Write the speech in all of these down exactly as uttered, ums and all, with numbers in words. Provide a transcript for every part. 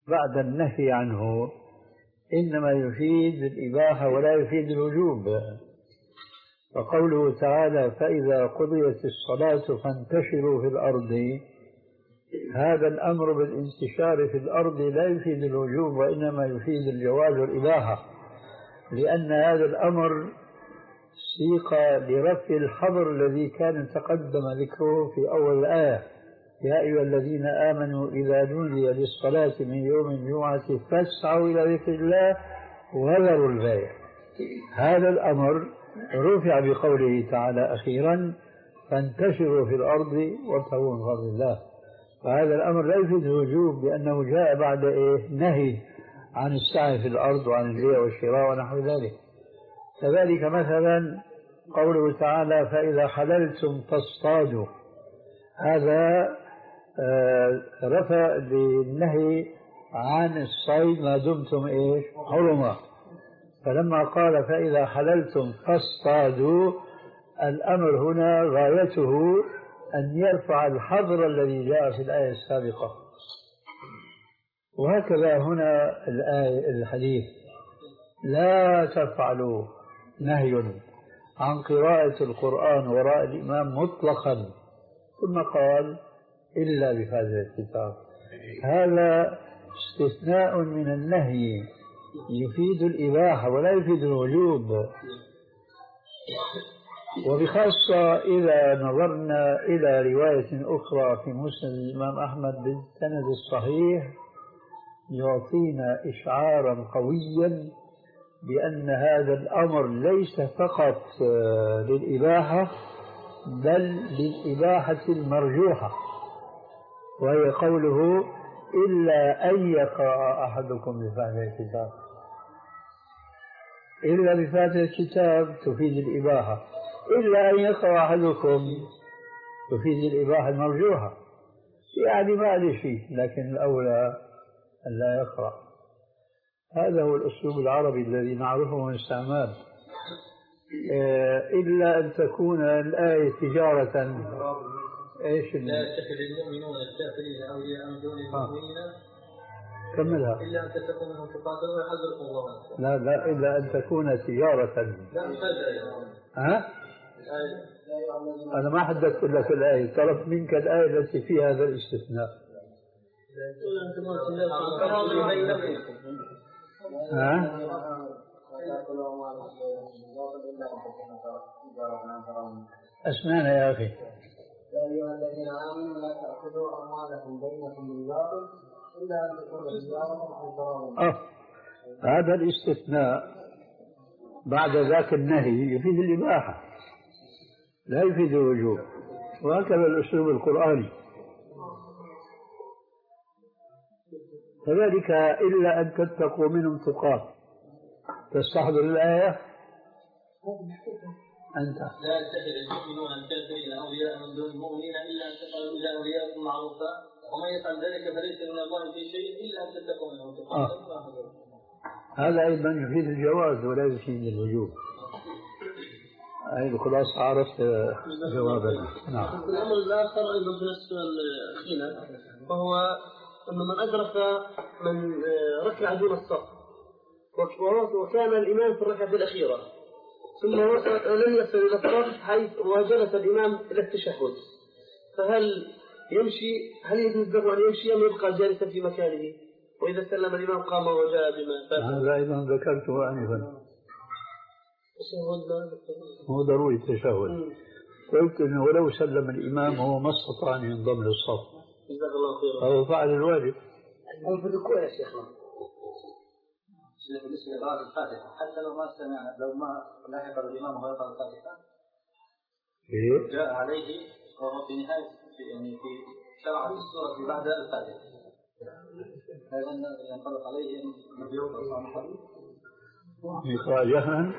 بعد النهي عنه إنما يفيد الإباحة ولا يفيد الوجوب. وقوله تعالى فإذا قضيت الصلاة فانتشروا في الأرض، هذا الأمر بالانتشار في الأرض لا يفيد الوجوب وإنما يفيد الجواز والإباحة، لأن هذا الأمر سيق لرفع الحظر الذي كان تقدم ذكره في أول الآية يا أيها الذين آمنوا إذا نودي للصلاة من يوم الجمعة فاسعوا إلى ذكر الله وذروا البيع. هذا الأمر رفع بقوله تعالى أخيرا فانتشروا في الأرض وابتغوا من فضل الله. فهذا الأمر لا يفيد الوجوب لأنه جاء بعد إيه؟ نهي عن السعي في الأرض وعن البيع والشراء ونحو ذلك. كذلك مثلا قوله تعالى فإذا حللتم فاصطادوا، هذا رفع للنهي عن الصيد ما دمتم إيش حرمة. فلما قال فإذا حللتم فاصطادوا، الأمر هنا غايته أن يرفع الحظر الذي جاء في الآية السابقة. وهكذا هنا الآية الحديث لا تفعلوا نهي عن قراءة القرآن وراء الإمام مطلقا، ثم قال إلا بفاتحة الكتاب. هذا استثناء من النهي يفيد الإباحة ولا يفيد الوجوب. وبخاصة إذا نظرنا إلى رواية أخرى في مسند الإمام أحمد بالسند الصحيح يعطينا إشعارا قويا بأن هذا الأمر ليس فقط للإباحة بل للإباحة المرجوحة، وهي قوله إلا أن يقرأ أحدكم بفاتحة الكتاب. إلا بفاتحة الكتاب تفيد الإباحة، إلا أن يقرأ أحدكم تفيد الإباحة المرجوحة، يعني ما عليه شيء، لكن الأولى أن لا يقرأ. هذا هو الأسلوب العربي الذي نعرفه من استعمال. إلا أن تكون الآية تجارة. إيش لا يتخذ المؤمنون الكافرين أولياء من دون المؤمنين. كملها. إلا أن تكون منهم تقاتلون ويحذركم الله. لا لا إلا أن تكون تجارة. لا ها؟ أنا ما حددت لك الآية، طلبت منك الآية التي فيها هذا الاستثناء. ها؟ أسمعنا يا أخي. يا أيها الذين آمنوا لا تأخذوا أموالكم بينكم بالباطل إلا أن تكون تجارة عن تراض. هذا الاستثناء بعد ذاك النهي يفيد الإباحة لا يفيد الوجوب، وهكذا الأسلوب القرآني. كذلك إلا أن تتقوا منهم تقاه. تستحضر الآية أنت. لا يتخذ المؤمنون الكافرين أولياء من دون المؤمنين إلا أن تفعلوا إلى أولياءكم معروفا ومن يفعل ذلك فليس من الله في شيء إلا أن تتقوا منهم تقاه. هذا أيضا يفيد الجواز ولا يفيد الوجوب. أي خلاص عرفت جوابنا. نعم. الأمر الآخر أيضا في السؤال أخينا وهو أن من أدرك من ركع دون الصف وكان الإمام في الركعة الأخيرة ثم لم يصل إلى الصف حيث وجلس الإمام إلى التشهد، فهل يمشي هل يجوز له أن يمشي أم يبقى جالسا في مكانه؟ وإذا سلم الإمام قام وجاء بما فات. هذا أيضا ذكرته آنفا، هو ضروري التشهد. قلت إنه ولو سلم الإمام هو ما استطاع أن ينضم للصف فهو فعل الواجب. أو في الركوع يا شيخنا بالنسبة لقراءة الفاتحة حتى لو ما سمع لو ما لاحق الإمام وهو يقرأ الفاتحة جاء عليه وهو في نهاية يعني في شرع السورة بعد الفاتحة هذا ينطبق عليه أن يقرأ صامحا يقرأ جهرا.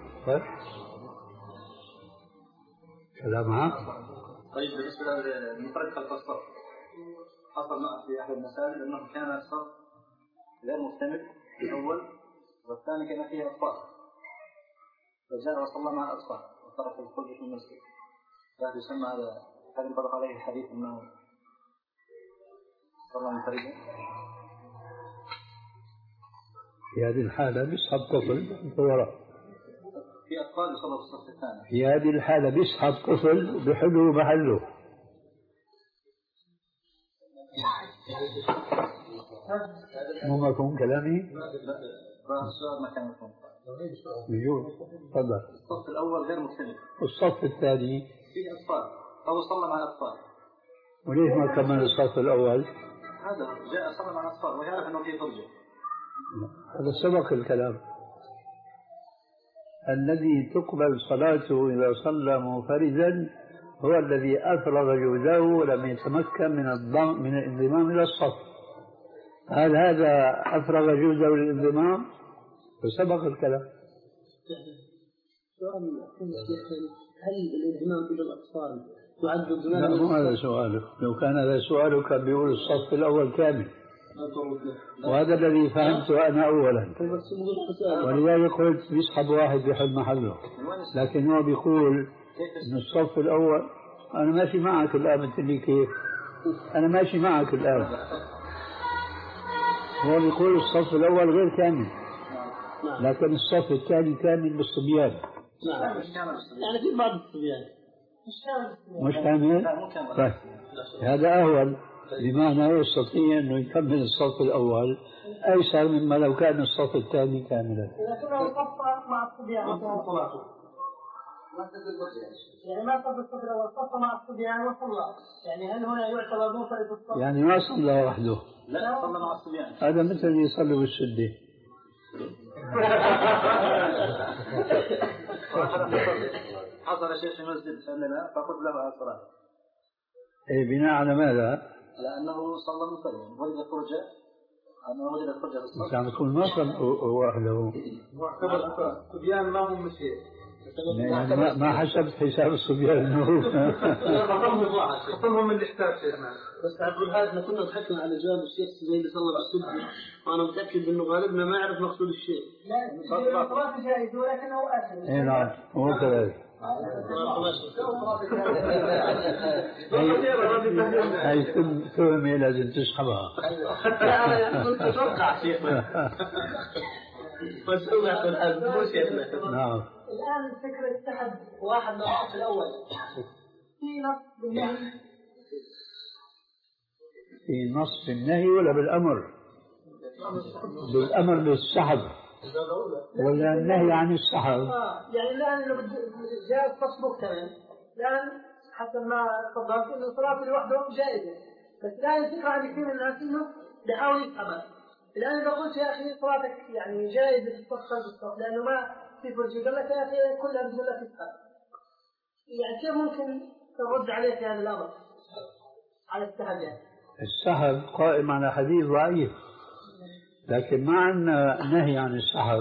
كلام عام. طيب بالنسبة للمفرد خلف الصف حصل في أحد المساجد أنه كان الصف غير مكتمل الأول والثاني كان فيه أطفال فجاء وصلى مع الأطفال وترك الكل في المسجد. هذا يسمى هذا هذا ينطبق عليه الحديث أنه صلى منفردا. في هذه الحالة بيسحب طفل وراء. في أطفال يصلوا في الصف الثاني. في هذه الحالة بيسحب طفل بحله محله. مو مفهوم كلامي؟ السؤال ما كان مفهوم. بيجوز. تفضل. الصف الأول غير مكتمل. والصف الثاني فيه أطفال أو صلى مع الأطفال. وليش ما كمل الصف الأول؟ هذا جاء صلى مع الأطفال ويعرف أنه فيه فرجة. هذا سبق الكلام. الذي تقبل صلاته إذا صلى منفردا هو الذي أفرغ جهده ولم يتمكن من الضم من الانضمام إلى الصف. هل هذا أفرغ جهده للانضمام؟ فسبق الكلام. هل الانضمام إلى الأطفال يعد ضمن؟ لا، مو هذا سؤالك. لو كان هذا سؤالك كان بيقول الصف الأول كامل، وهذا الذي فهمته أنا أولا، ولذلك قلت بيسحب واحد بحل محله. لكن هو بيقول إن الصف الأول. أنا ماشي معك الآن، بتقول كيف؟ أنا ماشي معك الآن. هو بيقول الصف الأول غير كامل، لكن الصف الثاني كامل بالصبيان. نعم، يعني في بعض الصبيان مش كامل. طيب هذا أهون، بمعنى يستطيع أنه يكمل الصف الأول أيسر مما لو كان الصف الثاني كاملا. لكنه صف مع الصبيان يعني ما صف الصف الأول، صف مع الصبيان وصلى. يعني هل هنا يعتبر منفرد الصف؟ يعني ما صلى وحده. لا، صلى مع الصبيان. هذا مثل اللي يصلي بالسدة. حصل شيء في مسجد سألنا فقلت له على الصلاة. إيه، بناء على ماذا؟ لأنه صلى منفردا وجد فرجة، أنه وجد فرجة في الصف. كان يكون ما صلى وحده. الصبيان ما هم مشي. يعني ما ما حسبت حساب الصبيان انه خصمهم من الاحتاج شيخنا. بس أقول هذا كنا ضحكنا على جواب الشيخ زي اللي صلى بالسجن، وأنا متأكد إنه غالبنا ما يعرف مقصود الشيء. لا، الصلاة جائز ولكنه آثم. اي نعم، هو كذلك. هاي تهمة لازم تسحبها. لا يعني كنت أتوقع شيخنا. بس هو يقول هذا مو شيخنا. نعم. الآن فكرة سحب واحد من الصف الأول في نص بالنهي. في نص بالنهي ولا بالأمر؟ بالأمر بالسحب ولا النهي عن السحب؟ آه يعني الآن لو جاء الصف مكتمل، الآن حسب ما تفضلت إنه صلاة لوحده جائزة، بس الآن الفكرة عند كثير من الناس إنه بيحاول يفهمها. الآن إذا قلت يا أخي صلاتك يعني جائزة في الصف خلف الصف لأنه ما في فرجة، قال لك يا أخي كلها بتقول لك اسحب. يعني كيف ممكن ترد عليه في هذا الأمر على السحب؟ يعني السحب قائم على حديث ضعيف، لكن ما عندنا نهي عن السحب.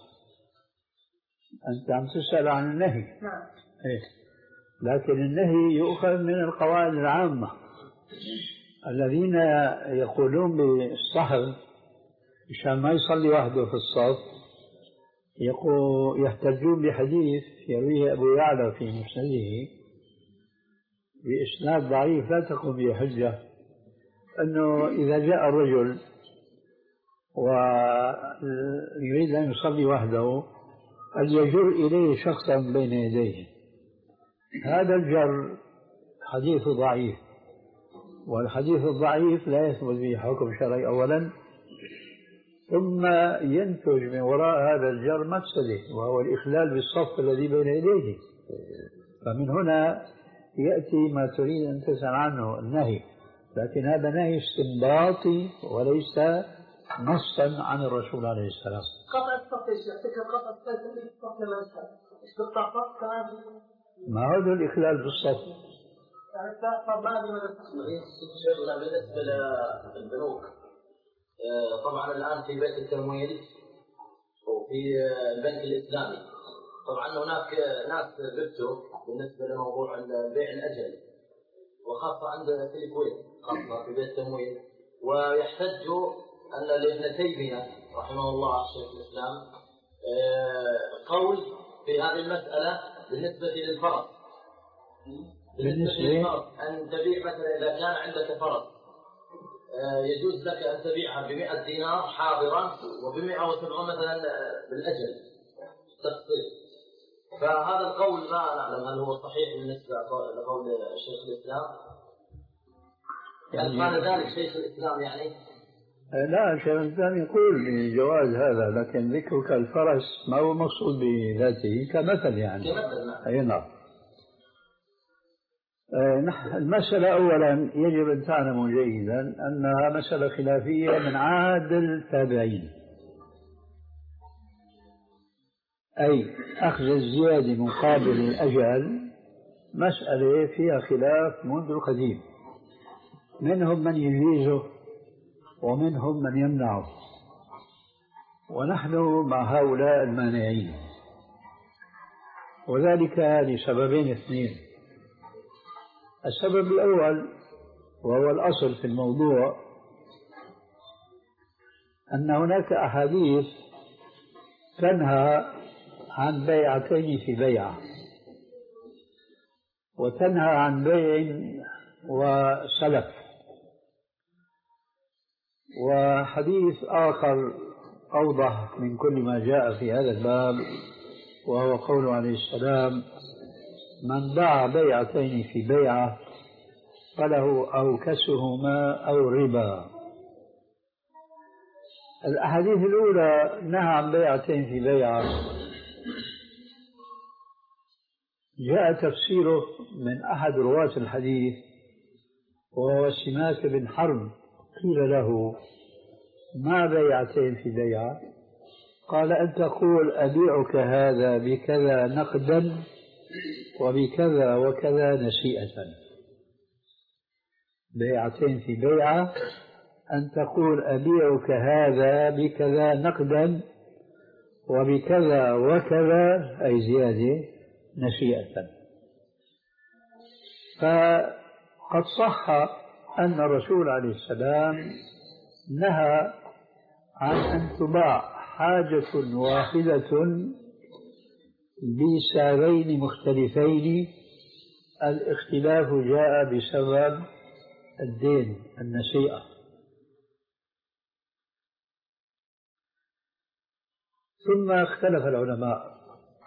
أنت عم تسأل عن النهي. نعم. إيه. لكن النهي يؤخذ من القواعد العامة. الذين يقولون بالسحب مشان ما يصلي وحده في الصف يحتجون بحديث يرويه أبو يعلى في مسنده بإسناد ضعيف لا تقوم به حجة، أنه إذا جاء الرجل ويريد أن يصلي وحده أن يجر إليه شخصا بين يديه. هذا الجر حديث ضعيف، والحديث الضعيف لا يثبت به حكم شرعي أولا، ثم ينتج من وراء هذا الجر مفسده وهو الإخلال بالصف الذي بين يديه. فمن هنا يأتي ما تريد أن تسأل عنه النهي، لكن هذا نهي استنباطي وليس نصا عن الرسول عليه السلام. قطع الصف ايش فكرة قطع الصف لما يسحب ايش قطع الصف كمان؟ ما هو الإخلال بالصف؟ يعني صار ما ادري ماذا شيخنا بالنسبة للبنوك، طبعا الآن في بيت التمويل وفي البنك الإسلامي طبعا هناك ناس بيبتوا بالنسبة لموضوع البيع الأجل، وخاصة عند في الكويت خاصة في بيت التمويل، ويحتجوا أن لابن تيمية رحمه الله شيخ الإسلام قول في هذه المسألة بالنسبة للفرس. بالنسبة للفرس أن تبيع مثلا إذا كان عندك فرس يجوز لك أن تبيعها بمئة دينار حاضرا وبمئة وسبعون مثلا بالأجل تفصيل. فهذا القول ما نعلم هل هو صحيح بالنسبة لقول شيخ الإسلام؟ يعني قال ذلك شيخ الإسلام يعني؟ لا، شيخ الإسلام يقول بجواز هذا، لكن ذكرك الفرس ما هو مقصود بذاته كمثل يعني. كمثل نعم. أي نعم. المسألة أولا يجب أن تعلموا جيدا أنها مسألة خلافية من عهد التابعين، أي أخذ الزيادة مقابل الأجل مسألة فيها خلاف منذ القديم، منهم من يجيزه ومنهم من يمنعه، ونحن مع هؤلاء المانعين، وذلك لسببين اثنين. السبب الأول وهو الأصل في الموضوع أن هناك أحاديث تنهى عن بيعتين في بيعة، وتنهى عن بيع وسلف. وحديث آخر أوضح من كل ما جاء في هذا الباب، وهو قوله عليه السلام: من باع بيعتين في بيعة فله أوكسهما أو ربا. الأحاديث الأولى نهى عن بيعتين في بيعة، جاء تفسيره من أحد رواة الحديث وهو سماك بن حرب، قيل له: ما بيعتين في بيعة؟ قال: أن تقول أبيعك هذا بكذا نقدا وبكذا وكذا نسيئة. بيعتين في بيعة، أن تقول أبيعك هذا بكذا نقدا وبكذا وكذا أي زيادة نسيئة. فقد صح أن الرسول عليه السلام نهى عن أن تباع حاجة واحدة بسعرين مختلفين، الاختلاف جاء بسبب الدين النسيئة. ثم اختلف العلماء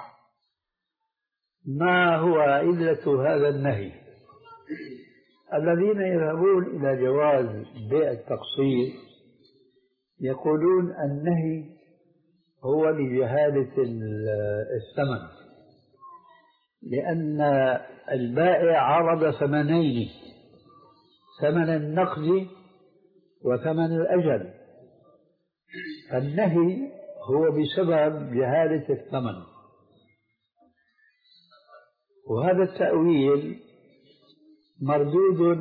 ما هو علة هذا النهي. الذين يذهبون إلى جواز بيع التقسيط يقولون النهي هو لجهالة الثمن، لأن البائع عرض ثمنين: ثمن النقد وثمن الأجل. النهي هو بسبب جهالة الثمن، وهذا التأويل مردود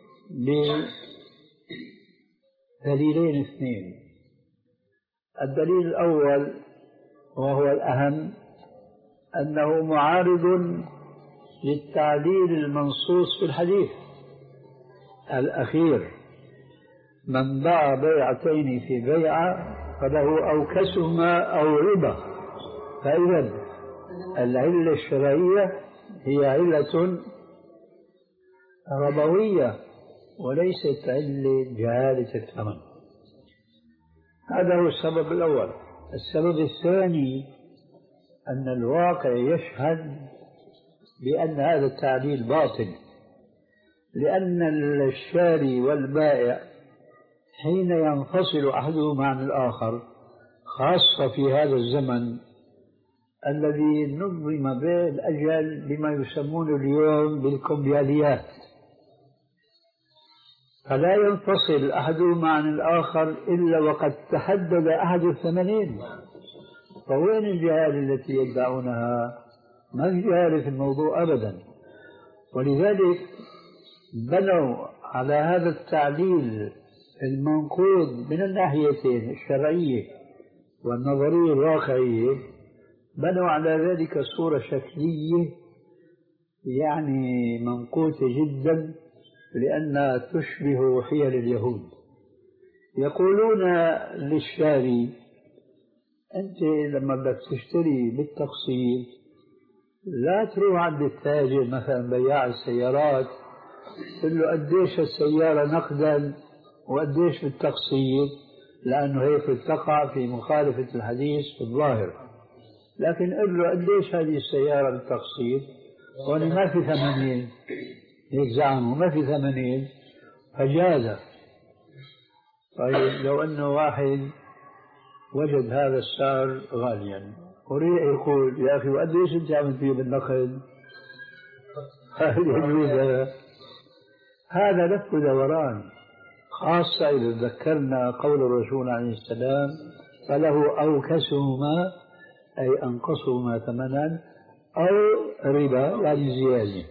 بدليلين اثنين. الدليل الأول وهو الأهم أنه معارض للتعليل المنصوص في الحديث الأخير: من باع بيعتين في بيعة فله أوكسهما أو ربا. فإذا العلة الشرعية هي علة ربوية وليست علة جهالة الثمن. هذا هو السبب الأول. السبب الثاني أن الواقع يشهد بأن هذا التعديل باطل، لأن الشاري والبائع حين ينفصل أحدهما عن الآخر، خاصة في هذا الزمن الذي نظم به الأجل بما يسمونه اليوم بالكمبياليات، فلا ينفصل أحدهما عن الآخر إلا وقد تحدد أحد الثمنين. فوين الجهالة التي يدعونها؟ ما في جهالة في الموضوع أبدا. ولذلك بنوا على هذا التعليل المنقوض من الناحيتين الشرعية والنظرية الواقعية، بنوا على ذلك صورة شكلية يعني منقوطة جدا، لأنها تشبه حيل اليهود. يقولون للشاري: أنت لما بدك تشتري بالتقسيط لا تروح عند التاجر مثلا بياع السيارات تقول له قديش السيارة نقدا وقديش بالتقسيط، لأنه هيك تقع في مخالفة الحديث في الظاهر. لكن قل له قديش هذه السيارة بالتقسيط، هون ما في ثمانين، هيك زعموا ما في ثمانين فجاز. طيب لو أنه واحد وجد هذا السعر غاليا وريح يقول يا أخي وقديش أنت عم فيه بالنقد؟ هل يجوز هذا؟ هذا لف دوران، خاصة إذا ذكرنا قول الرسول عليه السلام فله أوكسهما أي أنقصهما ثمنا أو ربا يعني زيادة.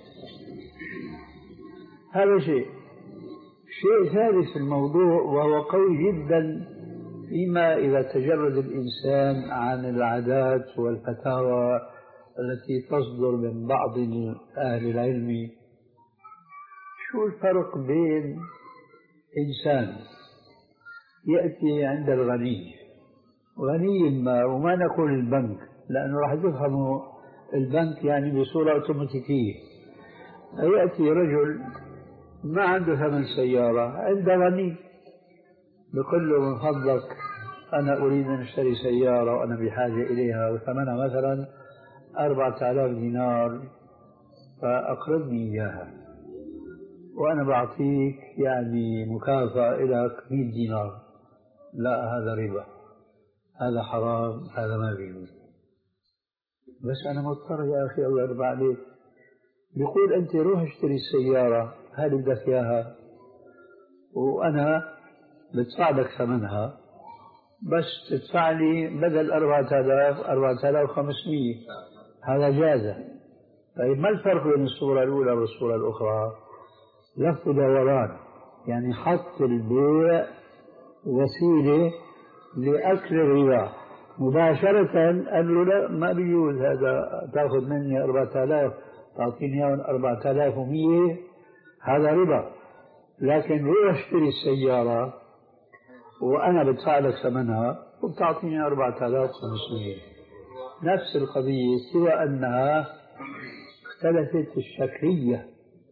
هذا شيء. شيء ثالث في الموضوع وهو قوي جدا فيما إذا تجرد الإنسان عن العادات والفتاوى التي تصدر من بعض أهل العلم. شو الفرق بين إنسان يأتي عند الغني غني ما، وما نقول البنك لأنه راح تفهموا البنك يعني بصورة أوتوماتيكية، يأتي رجل ما عنده ثمن سيارة عند غني بقول له من فضلك أنا أريد أن أشتري سيارة وأنا بحاجة إليها وثمنها مثلا أربعة آلاف دينار فأقرضني إياها وأنا بعطيك يعني مكافأة إلى مئة دينار. لا هذا ربا، هذا حرام، هذا ما بيجوز. بس أنا مضطر يا أخي الله يرضى عليك. بيقول أنت روح اشتري السيارة هذه بدك إياها وأنا بدفع لك ثمنها، بس تدفع لي بدل أربعة آلاف أربعة آلاف وخمسمئة، هذا جاز. طيب ما الفرق بين الصورة الأولى والصورة الأخرى؟ لف دوران، يعني حط البيع وسيلة لأكل الربا مباشرة. قال له لا ما بيجوز هذا، تأخذ مني أربعة آلاف تعطيني أربعة آلاف ومئة، هذا ربا. لكن روح اشتري السيارة وأنا بدفع لك ثمنها وبتعطيني أربعة آلاف وخمسمئة، نفس القضية سوى أنها اختلفت الشكلية.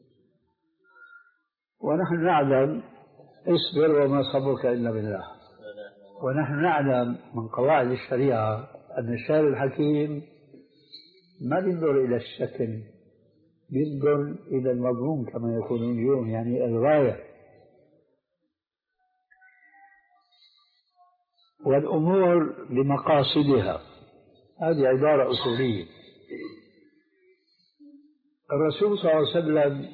ونحن نعلم اصبر وما صبرك إلا بالله، ونحن نعلم من قواعد الشريعة أن الشارع الحكيم ما بينظر إلى الشكل، بينظر إلى المضمون كما يقول اليوم، يعني الغاية. والأمور بمقاصدها، هذه عبارة أصولية. الرسول صلى الله عليه وسلم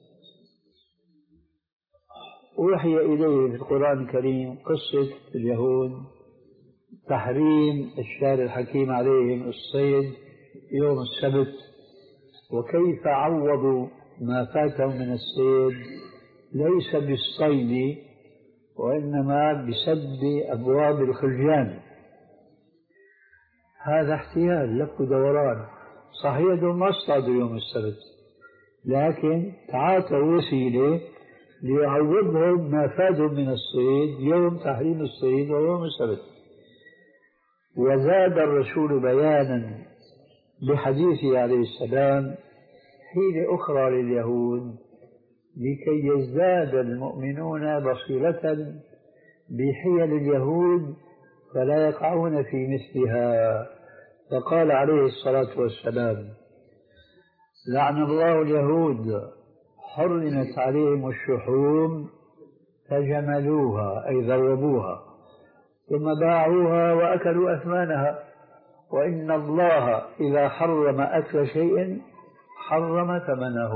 أوحي إليه في القرآن الكريم قصة اليهود تحريم الشارع الحكيم عليهم الصيد يوم السبت، وكيف عوضوا ما فاتهم من الصيد ليس بالصيد وإنما بسد أبواب الخلجان. هذا احتيال لف دوران. صحيح ما اصطادوا يوم السبت، لكن تعاطوا وسيلة ليعوضهم ما فاتهم من الصيد يوم تحريم الصيد ويوم السبت. وزاد الرسول بيانا بحديثه عليه السلام حيلة أخرى لليهود لكي يزداد المؤمنون بصيرة بحيل اليهود فلا يقعون في مثلها. فقال عليه الصلاة والسلام لعن الله اليهود حرمت عليهم الشحوم فجملوها أي ذوبوها ثم باعوها وأكلوا أثمانها، وإن الله إذا حرم أكل شيء حرم ثمنه.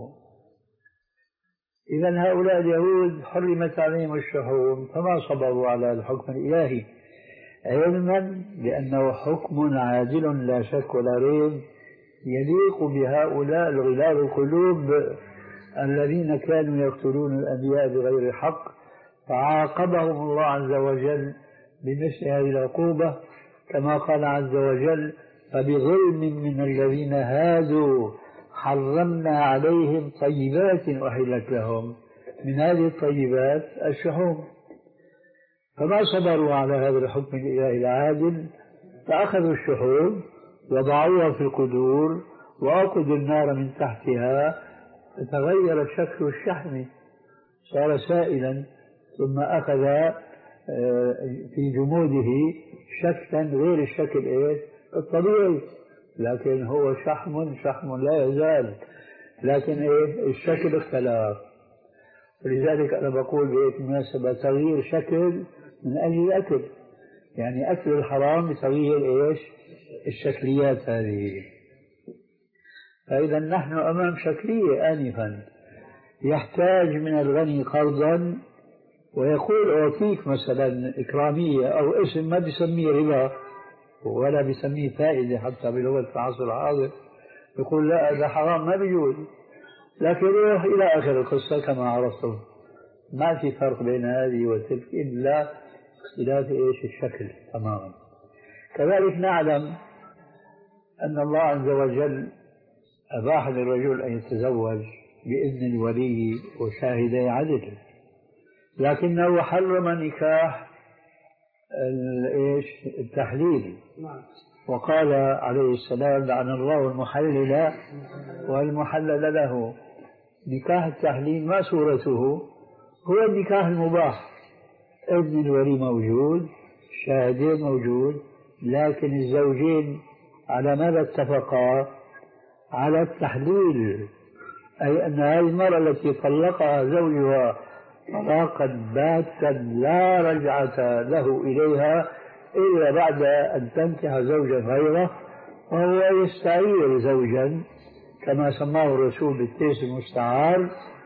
إذن هؤلاء اليهود حرمت عليهم الشحوم فما صبروا على الحكم الإلهي، علما بأنه حكم عادل لا شك ولا ريب يليق بهؤلاء الغلاب القلوب الذين كانوا يقتلون الأنبياء بغير حق، فعاقبهم الله عز وجل بمثل هذه العقوبة كما قال عز وجل فبظلم من الذين هادوا حرمنا عليهم طيبات أحلت لهم، من هذه الطيبات الشحوم. فما صبروا على هذا الحكم الإلهي العادل فأخذوا الشحوم وضعوها في القدور وأوقدوا النار من تحتها فتغير شكل الشحم، صار سائلا ثم أخذ في جموده شكلا غير الشكل إيه الطبيعي، لكن هو شحم شحم لا يزال، لكن إيه الشكل اختلف. ولذلك أنا بقول بهيك مناسبة تغيير شكل من أجل الأكل، يعني أكل الحرام بتغيير إيش الشكليات هذه. فإذا نحن أمام شكلية آنفا، يحتاج من الغني قرضا ويقول أعطيك مثلا إكرامية أو اسم ما بيسميه ربا ولا بيسميه فائدة حتى بلغة العصر الحاضر، يقول لا هذا حرام ما بيجوز، لكن يروح إلى آخر القصة كما عرفتم. ما في فرق بين هذه وتلك إلا اختلاف إيش الشكل تماما. كذلك نعلم أن الله عز وجل أباح للرجل أن يتزوج بإذن الولي وشاهدي عدل، لكنه حرم نكاح التحليل، وقال عليه السلام لعن الله المحلل والمحلل له. نكاح التحليل ما صورته؟ هو النكاح المباح، إذن الولي موجود، الشاهدين موجود، لكن الزوجين على ماذا اتفقا؟ على التحليل، أي أن هذه المرأة التي طلقها زوجها طلاقا باتا لا رجعة له إليها إلا بعد أن تنكح زوجا غيره، وهو يستعير زوجا كما سماه الرسول بالتيس المستعار،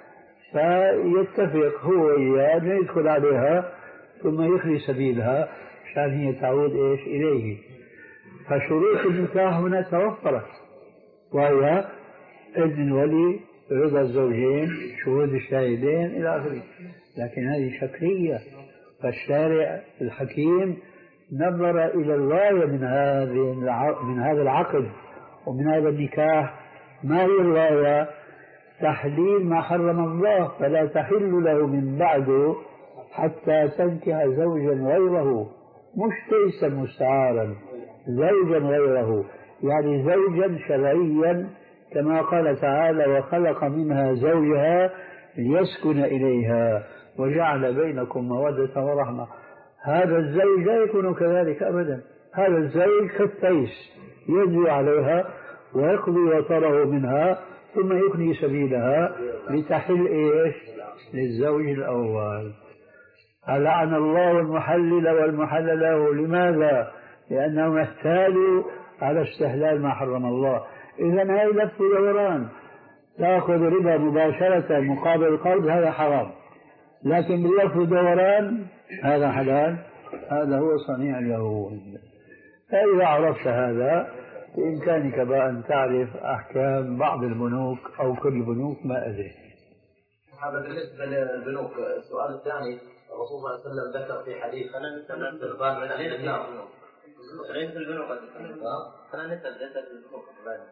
فيتفق هو وإياه أن يدخل عليها ثم يخلي سبيلها عشان هي تعود إيش إليه. فشروط النكاح هنا توفرت، وهي إذن الولي، رضا الزوجين، شهود الشاهدين إلى آخره. لكن هذه شكلية، فالشارع الحكيم نظر إلى الغاية من هذه من هذا العقد ومن هذا النكاح. ما هي الغاية؟ تحليل ما حرم الله، فلا تحل له من بعده حتى تنكح زوجا غيره، مش تيسا مستعارا، زوجا غيره، يعني زوجا شرعيا كما قال تعالى وخلق منها زوجها ليسكن إليها وجعل بينكم مودة ورحمة. هذا الزوج لا يكون كذلك أبدا، هذا الزوج كالتيس يجري عليها ويقضي وطره منها ثم يكني سبيلها لتحل إيش للزوج الأول. لعن الله المحلل والمحلل له. لماذا؟ لأنهم احتالوا على استحلال ما حرم الله. إذا هاي لف ودوران، تأخذ ربا مباشرة مقابل القرض هذا حرام، لكن باللف ودوران هذا حلال، هذا هو صنيع اليهود. فإذا عرفت هذا بإمكانك بقى أن تعرف أحكام بعض البنوك أو كل البنوك، ما أدري. هذا بالنسبة للبنوك. السؤال الثاني، الرسول صلى الله عليه وسلم ذكر في حديث أنا نسأل السلطان من أهل النار ليس في البنوك، أنا نسأل ليس في البنوك.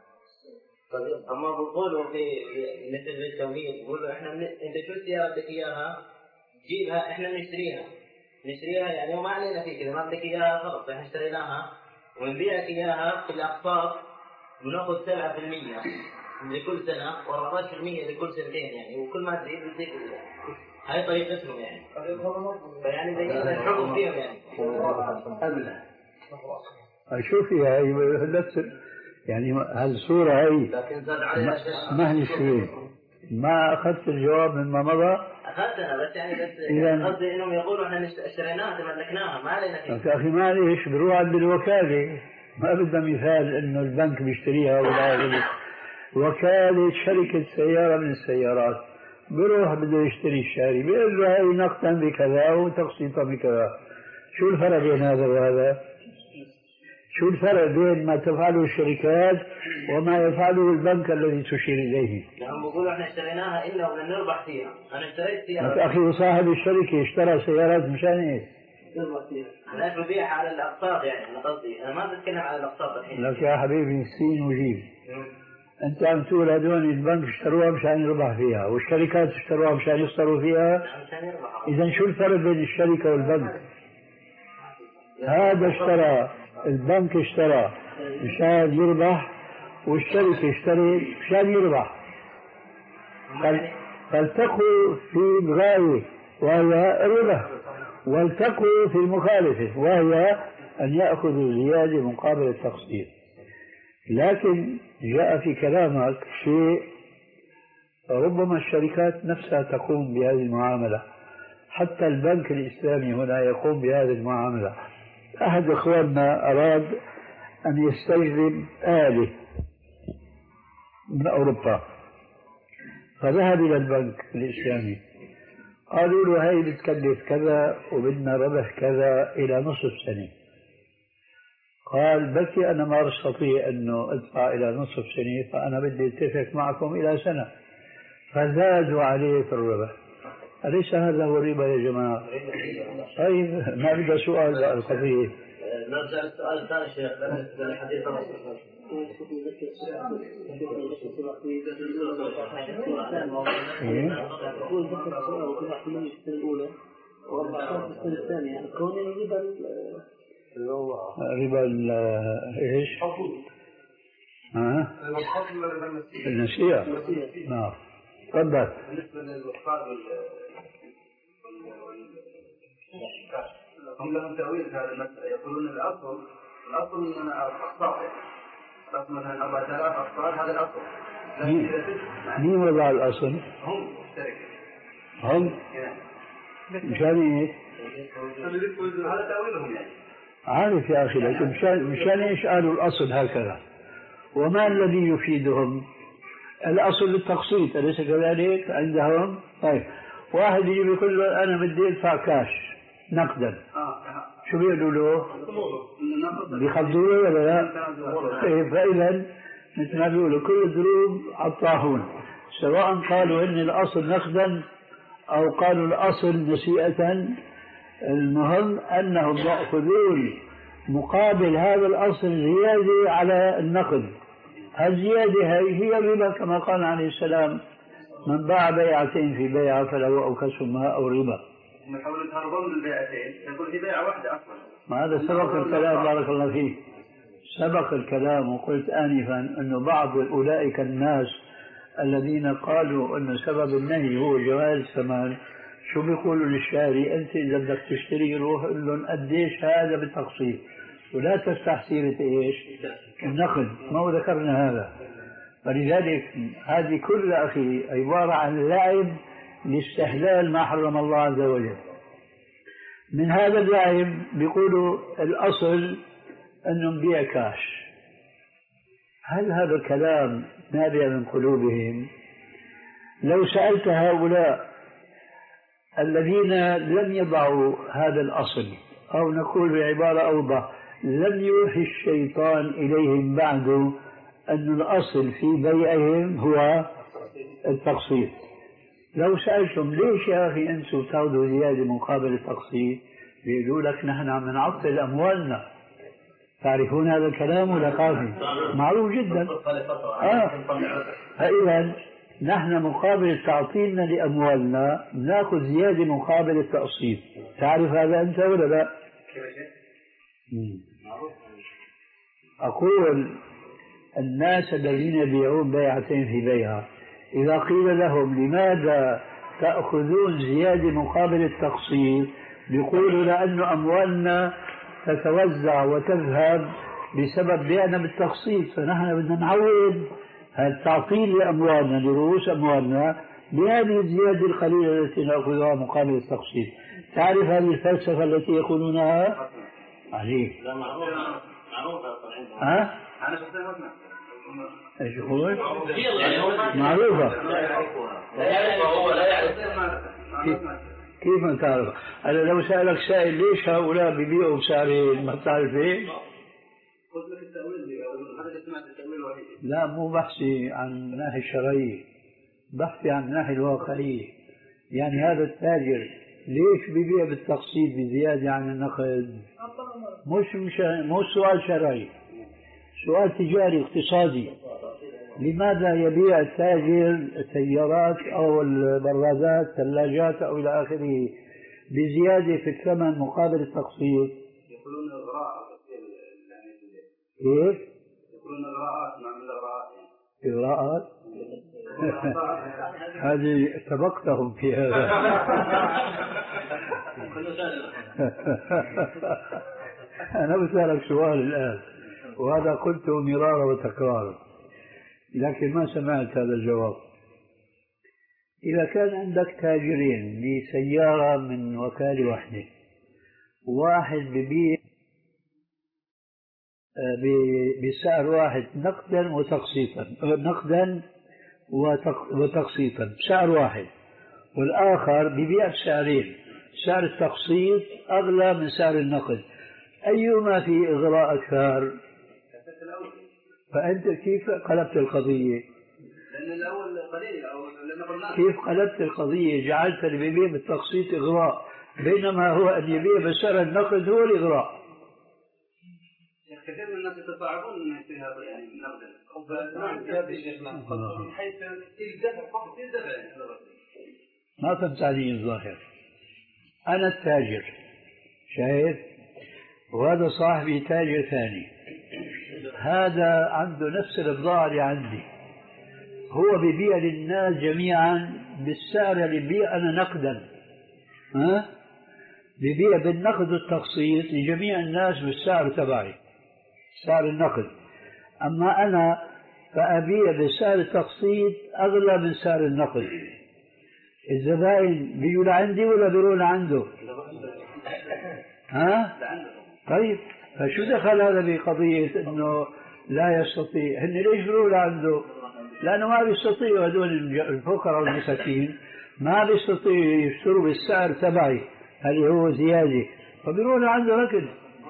أما بقولوا في مثل التمويل بقولوا إحنا أنت شو السيارة بدك إياها جيبها إحنا نشتريها نشتريها يعني وما علينا في كذا، ما بدك إياها خلاص إحنا اشتريناها ونبيعك إياها في الأقساط ونأخذ سبعة بالمية لكل سنة وأربعة بالمية لكل سنتين يعني، وكل ما تزيد بتزيد. هاي طريقتهم يعني، فيعني زي الحكم فيهم يعني. شوفي هاي نفس يعني هالصورة هاي ما هي شوي ما أخذت الجواب مما مضى. أخذتها بس يعني بس قصدي إنهم يقولوا إحنا اشتريناها تملكناها ما علينا فيه. يا أخي معليش بروح عند الوكالة، ما بدنا مثال إنه البنك بيشتريها ولا غيره. وكالة شركة سيارة من السيارات بروح بده يشتري الشاري بيقول له هاي نقدا بكذا وتقسيطا بكذا. شو الفرق بين هذا وهذا؟ شو الفرق بين ما تفعله الشركات وما يفعله البنك الذي تشير إليه؟ نعم بقولوا احنا اشتريناها إلا وبدنا نربح فيها. أنا اشتريت سيارة. يا أخي صاحب الشركة اشترى سيارات مشان إيه؟ نربح فيها. أنا ببيعها على الأقساط يعني، أنا قصدي أنا ما بتكلم على الأقساط الحين. لك يا حبيبي سين وجيم. أنت عم تقول هذول البنك اشتروها مشان يربح فيها والشركات اشتروها مشان يخسروا فيها. مشان يربح. إذا شو الفرق بين الشركة والبنك؟ هذا اشترى، البنك اشترى مشان يربح والشركة اشتري مشان يربح. فالتقوا في الغاية وهي الربا، والتقوا في المخالفة وهي أن يأخذوا زيادة مقابل التقسيط. لكن جاء في كلامك شيء ربما الشركات نفسها تقوم بهذه المعاملة، حتى البنك الإسلامي هنا يقوم بهذه المعاملة. أحد إخواننا أراد أن يستجلب آلة من أوروبا، فذهب إلى البنك الإسلامي، قالوا له هاي بتكلف كذا وبدنا ربح كذا إلى نصف سنة. قال بكي أنا ما أستطيع أنه أدفع إلى نصف سنة، فأنا بدي أتفق معكم إلى سنة، فزادوا عليه في الربح. أليس هذا هو الربا يا جماعة؟ طيب ما بدأ سؤال بقى القضية. نرجع للسؤال الثاني شيخ بالنسبة لحديث الرسول. يقول ذكر السؤال وكذا في السنة الأولى وأربعة في السنة الثانية كون ربا ربا ايش؟ ها؟ النسيئة. نعم. تفضل. بالنسبة للوقار هم لهم تأويل في هذا المسألة، يقولون الأصل الأصل أن أقساط، الأصل مثلا أربعة آلاف أقساط هذا الأصل. مين وضع الأصل؟ هم الشركة. هم؟ مشان إيه؟ هذا تأويلهم يعني. عارف يا أخي، لكن مشان مشان إيش قالوا الأصل هكذا؟ وما الذي يفيدهم؟ الأصل للتقسيط، أليس كذلك عندهم؟ طيب واحد يجي يقول له أنا بدي أدفع كاش نقدا، شو بيقولوا له؟ بيخفضوا له ولا لا؟ فإذا مثل ما بيقولوا كل الدروب على الطاحون، سواء قالوا إن الأصل نقدا أو قالوا الأصل نسيئة، المهم أنهم يأخذون مقابل هذا الأصل زيادة على النقد. الزيادة هي هي الربا كما قال عليه السلام من باع بيعتين في بيعة فله أوكسهما أو ربا. هم يحاولون يهربون من البيعتين، يقول في بيعة واحدة أصلا. ما هذا سبق الكلام، بارك الله فيك، سبق الكلام. وقلت آنفا أنه بعض أولئك الناس الذين قالوا أن سبب النهي هو جواز الثمن، شو بيقولوا للشاري؟ أنت إذا بدك تشتري روح قل لهم قديش هذا بالتقسيط، ولا تفتح سيرة إيش؟ النقد. ما ذكرنا هذا. فلذلك هذه كل أخي عبارة عن لعب لاستحلال ما حرم الله عز وجل. من هذا اللعب بيقولوا الأصل أنه نبيع كاش. هل هذا الكلام نابع من قلوبهم؟ لو سألت هؤلاء الذين لم يضعوا هذا الأصل، أو نقول بعبارة أوضح لم يوحي الشيطان إليهم بعد أن الأصل في بيعهم هو التقسيط، لو سألتم ليش يا أخي أنتم تاخذوا زيادة مقابل التقسيط، بيقولوا لك نحن عم نعطل أموالنا. تعرفون هذا الكلام ولا خافي؟ معروف جدا. آه. فإذا نحن مقابل تعطيلنا لأموالنا نأخذ زيادة مقابل التقسيط. تعرف هذا أنت ولا لا؟ أقول الناس الذين يبيعون بيعتين في بيعة إذا قيل لهم لماذا تأخذون زيادة مقابل التقسيط، بيقولوا لأن أموالنا تتوزع وتذهب بسبب بيعنا بالتقسيط، فنحن بدنا نعوض التعطيل لأموالنا لرؤوس أموالنا بهذه الزيادة القليلة التي نأخذها مقابل التقسيط. تعرف هذه الفلسفة التي يقولونها؟ عليك. لا معروفة معروفة. ها؟ أنا شخصيا ما أسمع. ايش يقول؟ معروفة. معروفة. لا يعرفها هو لا يعرفها. كيف ما تعرف؟ أنا لو سألك سائل ليش هؤلاء بيبيعوا بسعرين ما بتعرف ليه؟ قلت لك التأويل، هذا سمعت التأويل الوحيد. لا مو بحثي عن الناحية الشرعية، بحثي عن الناحية الواقعية. يعني هذا التاجر ليش بيبيع بالتقسيط بزيادة عن النقد؟ مش مش مو سؤال شرعي، سؤال تجاري اقتصادي. لماذا يبيع التاجر السيارات أو البرادات ثلاجات أو إلى آخره بزيادة في الثمن مقابل التقسيط؟ يقولون إغراء. كيف؟ يقولون إغراءات، ما من الإغراءات. إغراءات؟ هذه سبقتهم في هذا. أنا بسألك سؤال الآن، وهذا قلته مرارا وتكرارا لكن ما سمعت هذا الجواب. إذا كان عندك تاجرين لسيارة من وكالة واحدة، واحد ببيع بسعر واحد نقدا وتقسيطا، نقدا وتقسيطا بسعر واحد، والآخر ببيع بسعرين، سعر التقسيط أغلى من سعر النقد، أيما في إغراء أكثر؟ فأنت كيف قلبت القضية؟ لأن الأول قليل أو كيف قلبت القضية؟ جعلت اللي بيبيع بالتقسيط إغراء، بينما هو أن يبيع بسعر النقد هو الإغراء. كثير من الناس يتصاعبون من هذا يعني نقدا. من حيث الدفع فقط الدفع. ما فهمت علي الظاهر. أنا التاجر شايف، وهذا صاحبي تاجر ثاني، هذا عنده نفس البضاعة اللي عندي، هو بيبيع للناس جميعا بالسعر اللي بيبيع أنا نقدا، ها؟ بيبيع بالنقد والتقسيط لجميع الناس بالسعر تبعي، سعر النقد. أما أنا فأبيع بسعر التقسيط أغلى من سعر النقد. الزبائن بيجوا لعندي ولا بيرون عنده؟ ها؟ طيب فشو دخل هذا بقضية أنه لا يستطيع؟ هن ليش بيرون لعنده؟ لأنه ما بيستطيعوا هذول الفقراء والمساكين ما بيستطيعوا يشتروا بالسعر تبعي اللي هو زيادة، فبيرون عنده ركض.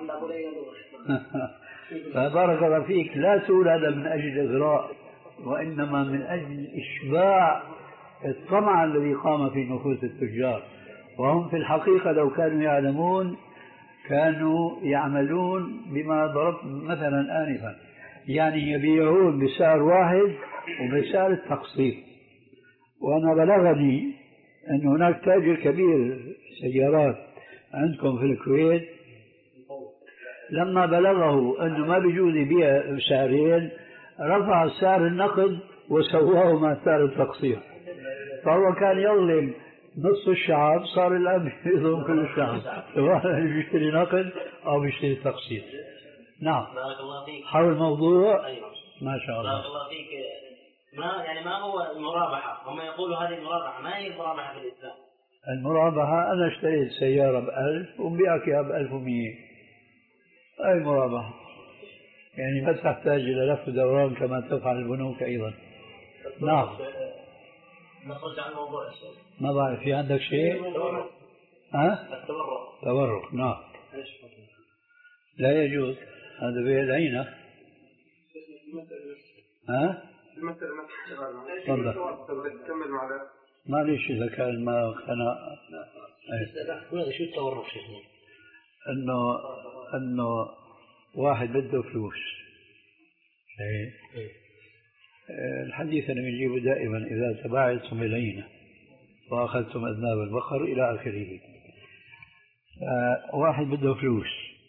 فبارك الله فيك، لا تقول هذا من أجل إغراء، وإنما من أجل إشباع الطمع الذي قام في نفوس التجار، وهم في الحقيقة لو كانوا يعلمون كانوا يعملون بما ضربت مثلا آنفا، يعني يبيعون بسعر واحد وبسعر التقسيط. وأنا بلغني أن هناك تاجر كبير سيارات عندكم في الكويت لما بلغه أنه ما بيجوز يبيع بسعرين رفع سعر النقد وسواه مع سعر التقسيط، فهو كان يظلم نصف الشعب، صار الآن يظلم كل الشعب سواء بيشتري نقد أو بيشتري تقسيط. نعم. بارك الله فيك. حول الموضوع. أيوة. ما شاء الله. بارك الله فيك. ما يعني ما هو المرابحة؟ هم يقولوا هذه المرابحة، ما هي المرابحة في الإسلام؟ المرابحة أنا اشتريت سيارة بألف وبيعك إياها بألف ومية، أي مرابحة، يعني ما تحتاج إلى لف ودوران كما تفعل البنوك أيضا. نعم. نخرج عن الموضوع الشيء. ما بعرف في عندك شيء؟ ها؟ التورق. تورق. نعم. لا يجوز، هذا بيع العينة. ها؟ المسألة ما تشتغل. تفضل. تكمل معنا. معليش إذا كان ما كان. شو التورق شيخنا؟ إنه إنه واحد بده فلوس. إيه. الحديث أنا بنجيبه دائما إذا تباعدتم العينة وأخذتم أذناب البقر إلى آخره. واحد بده فلوس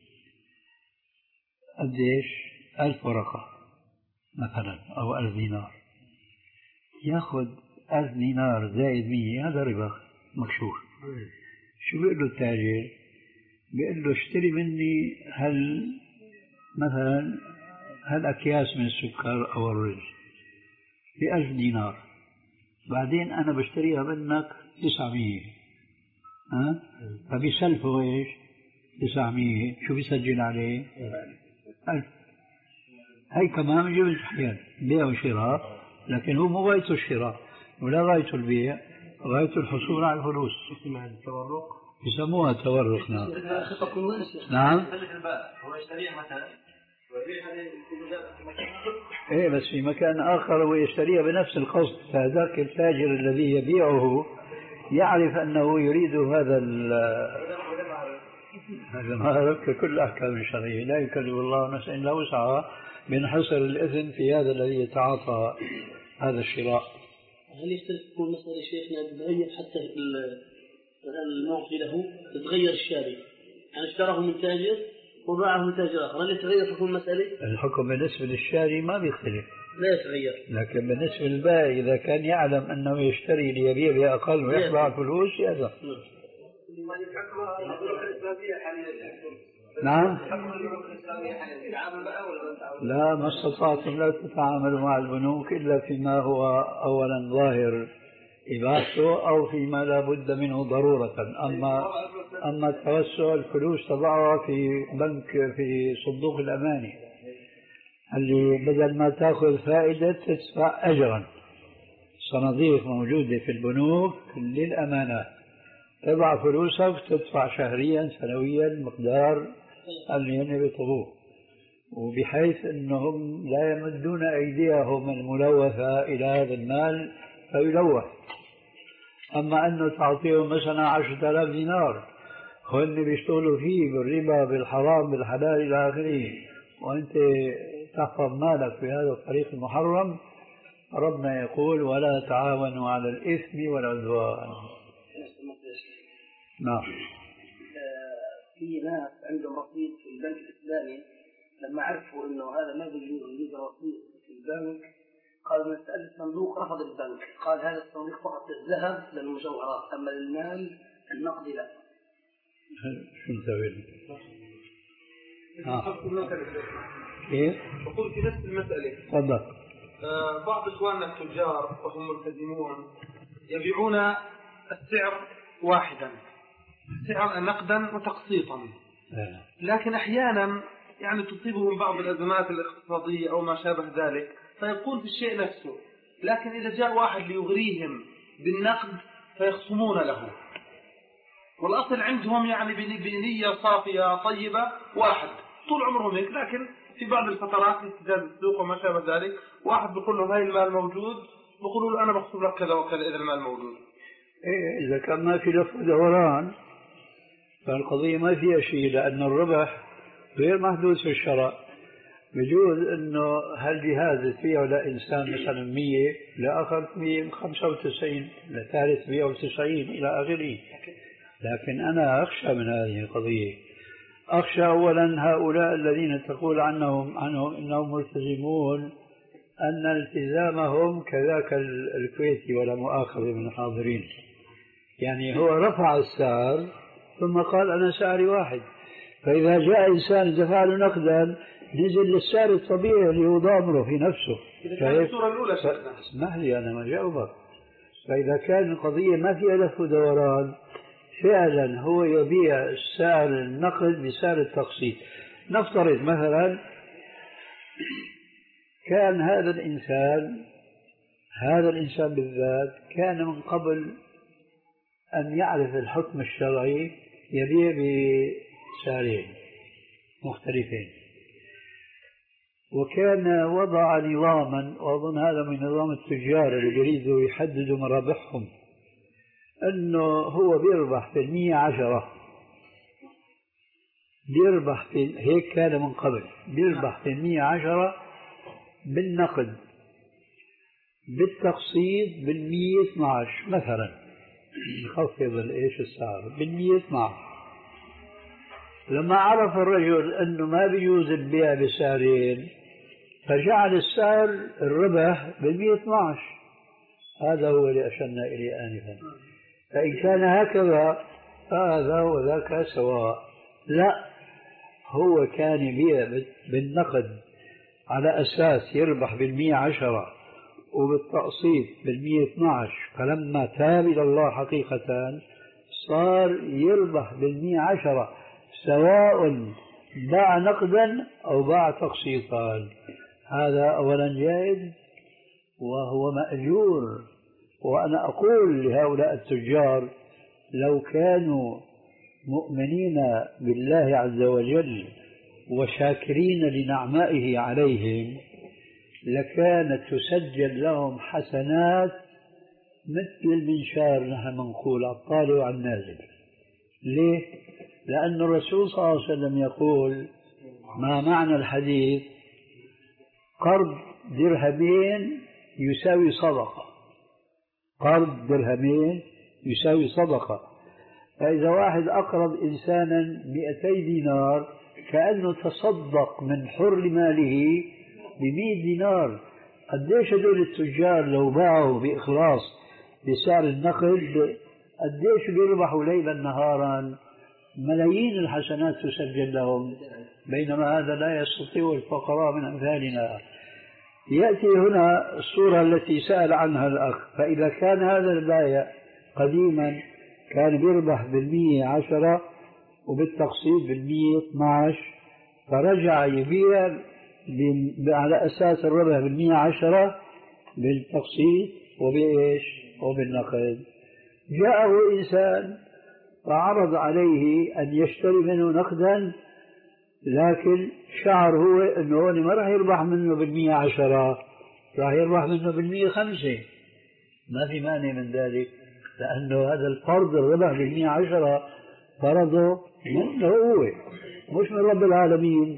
قديش؟ ألف ورقة مثلا أو ألف دينار، يأخذ ألف دينار زائد مية، هذا ربا مكشوف. شو بيقول له التاجر؟ بيقول له اشتري مني هل مثلا هل أكياس من السكر أو الرز بألف دينار، بعدين أنا بشتريها منك تسعمية، ها؟ فبيسلفه إيش؟ تسعمية. شو بيسجل عليه؟ ألف. هي كمان من جبل الحيان بيع وشراء، لكن هو مو غايته الشراء ولا غايته البيع، غايته الحصول على الفلوس. اسمها التورق، يسموها تورق. نعم. نعم. هو يشتريها مثلا ويبيعها ايه بس في مكان اخر ويشتريها بنفس القصد، فذاك التاجر الذي يبيعه يعرف انه يريد هذا هذا ما عرف كل احكام الشرعيه، لا يكلف الله نفسا الا وسعها، بينحصر الاذن في هذا الذي يتعاطى هذا الشراء. هل يختلف تكون مسألة شيخنا تتغير حتى المعطي له تتغير الشاري؟ يعني اشتراه من تاجر وباعه من تاجر آخر، هل يتغير تكون مسألة؟ الحكم بالنسبة للشاري ما بيختلف، لا يتغير، لكن بالنسبة للبائع إذا كان يعلم أنه يشتري ليبيع بأقل ويحصل على الفلوس هذا. نعم. لا، ما استطعتم لا تتعاملوا مع البنوك إلا فيما هو أولا ظاهر إباحته أو فيما لا بد منه ضرورة. أما أما التوسع الفلوس تضعها في بنك في صندوق الأماني اللي بدل ما تأخذ فائدة تدفع أجرا. صناديق موجودة في البنوك للأمانات، تضع فلوسك تدفع شهريا سنويا مقدار اللي هن بيطلبوه، وبحيث أنهم لا يمدون أيديهم الملوثة إلى هذا المال فيلوث. أما أنه تعطيهم مثلا عشرة آلاف دينار هن بيشتغلوا فيه بالربا بالحرام بالحلال إلى آخره، وأنت تحفظ مالك في هذا الطريق المحرم، ربنا يقول ولا تعاونوا على الإثم والعدوان. نعم. في ناس عندهم رصيد في البنك الإسلامي، لما عرفوا إنه هذا ما يجوز يوجد رصيد في البنك قالوا نسأل الصندوق، رفض البنك، قال هذا الصندوق فقط للذهب للمجوهرات، أما المال النقدي لا. شو نسوي؟ آه. كيف؟ بقول في نفس المسألة. تفضل. آه بعض إخواننا التجار وهم ملتزمون يبيعون السعر واحدا، سعر نقدا وتقسيطا، لكن أحيانا يعني تصيبهم بعض الأزمات الاقتصادية أو ما شابه ذلك فيبقون في الشيء نفسه، لكن إذا جاء واحد ليغريهم بالنقد فيخصمون له، والأصل عندهم يعني بنية صافية طيبة واحد طول عمرهم هيك، لكن في بعض الفترات استجاز السوق وما شابه ذلك واحد بيقول له هاي المال موجود، بيقولوا له أنا بخصم لك كذا وكذا إذا المال موجود. إيه إذا كان ما في لف ودوران فالقضية ما فيها شيء، لأن الربح غير محدود في الشراء. بجوز أنه هالجهاز فيه لإنسان مثلا مية لآخر مية خمسة وتسعين لثالث مية وتسعين إلى آخره، لكن أنا أخشى من هذه القضية. أخشى أولا هؤلاء الذين تقول عنهم عنهم إنهم ملتزمون أن التزامهم كذاك الكويتي ولا مؤاخذة من الحاضرين، يعني هو رفع السعر ثم قال أنا سعري واحد، فإذا جاء إنسان دفع له نقدا نزل للسعر الطبيعي اللي هو ضامره في نفسه. الصورة الأولى شكلها اسمح لي أنا ما جاوبك. فإذا كان القضية ما فيها لف ودوران فعلا هو يبيع سعر النقد بسعر التقسيط. نفترض مثلا كان هذا الإنسان هذا الإنسان بالذات كان من قبل أن يعرف الحكم الشرعي يبيع بسعرين مختلفين، وكان وضع نظاما، وأظن هذا من نظام التجار اللي يريدوا يحددوا مرابحهم، أنه هو بيربح في المية عشرة، بيربح في هيك كان من قبل بيربح في المية عشرة بالنقد، بالتقسيط بالمية اثناش مثلا، يخفض ايش السعر بالمية اثناش. لما عرف الرجل أنه ما بيجوز البيع بسعرين فجعل السعر الربح بالمية اثناش. هذا هو اللي أشرنا إليه آنفا. فإن كان هكذا فهذا وذاك سواء. لا، هو كان يبيع بالنقد على أساس يربح بالمية عشرة وبالتقسيط بالمية اثناش، فلما تاب إلى الله حقيقة صار يربح بالمية عشرة سواء باع نقدا أو باع تقسيطا. هذا أولا جائز وهو مأجور. وأنا أقول لهؤلاء التجار لو كانوا مؤمنين بالله عز وجل وشاكرين لنعمائه عليهم لكانت تسجل لهم حسنات مثل المنشار نحن منقول على الطالع وعلى النازل. ليه؟ لأن الرسول صلى الله عليه وسلم يقول ما معنى الحديث قرض درهمين يساوي صدقة، قرض درهمين يساوي صدقة. فإذا واحد أقرض إنسانا مئتي دينار كأنه تصدق من حر ماله بمئة دينار. قديش هذول التجار لو باعوا بإخلاص بسعر النقد قديش بيربحوا ليلا نهارا، ملايين الحسنات تسجل لهم، بينما هذا لا يستطيع الفقراء من أمثالنا. يأتي هنا الصورة التي سأل عنها الأخ، فإذا كان هذا البائع قديما كان بيربح بالمية عشرة وبالتقسيط بالمية اثناش، فرجع يبيع على أساس الربح بالمية عشرة بالتقسيط وبإيش وبالنقد. جاءه إنسان فعرض عليه أن يشتري منه نقدا، لكن شعر هو أنه هو ما راح يربح منه بالمية عشرة، راح يربح منه بالمية خمسة. ما في مانع من ذلك، لأنه هذا الفرض الربح بالمية عشرة فرضه منه هو مش من رب العالمين.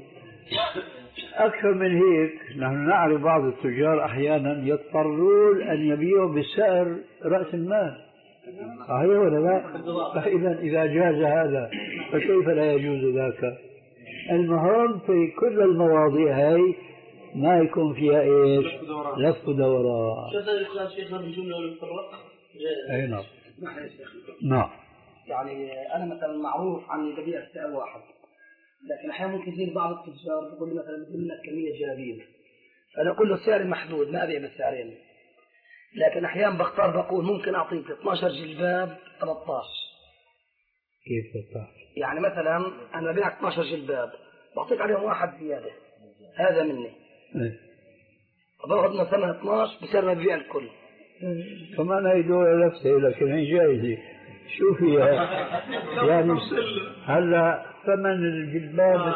أكثر من هيك نحن نعرف بعض التجار أحيانا يضطرون أن يبيعوا بسعر رأس المال، صحيح ولا لا؟ فإذا إذا جاز هذا فكيف لا يجوز ذاك؟ المهم في كل المواضيع هاي ما يكون فيها ايش؟ لف ودوران. شو هذا السؤال شيخنا بالجمله والمفرق؟ اي نعم. نعم يا شيخ. نعم. يعني انا مثلا معروف عني ببيع بسعر واحد، لكن احيانا ممكن يصير بعض التجار بيقول لي مثلا بدي منك كميه جلابيب، فانا اقول له سعري محدود ما ابيع بالسعرين، لكن احيانا بختار بقول ممكن اعطيك اثناشر جلباب ثلاثة عشر. كيف ثلاثة عشر؟ يعني مثلا انا ببيعك اثناشر جلباب بعطيك عليهم واحد زياده، هذا مني. ايه. باخذ من ثمن اثناشر بسعر ما ببيع الكل. كمان هي دولة نفسها، لكن هي جايزة. شو فيها؟ يعني هلا ثمن الجلباب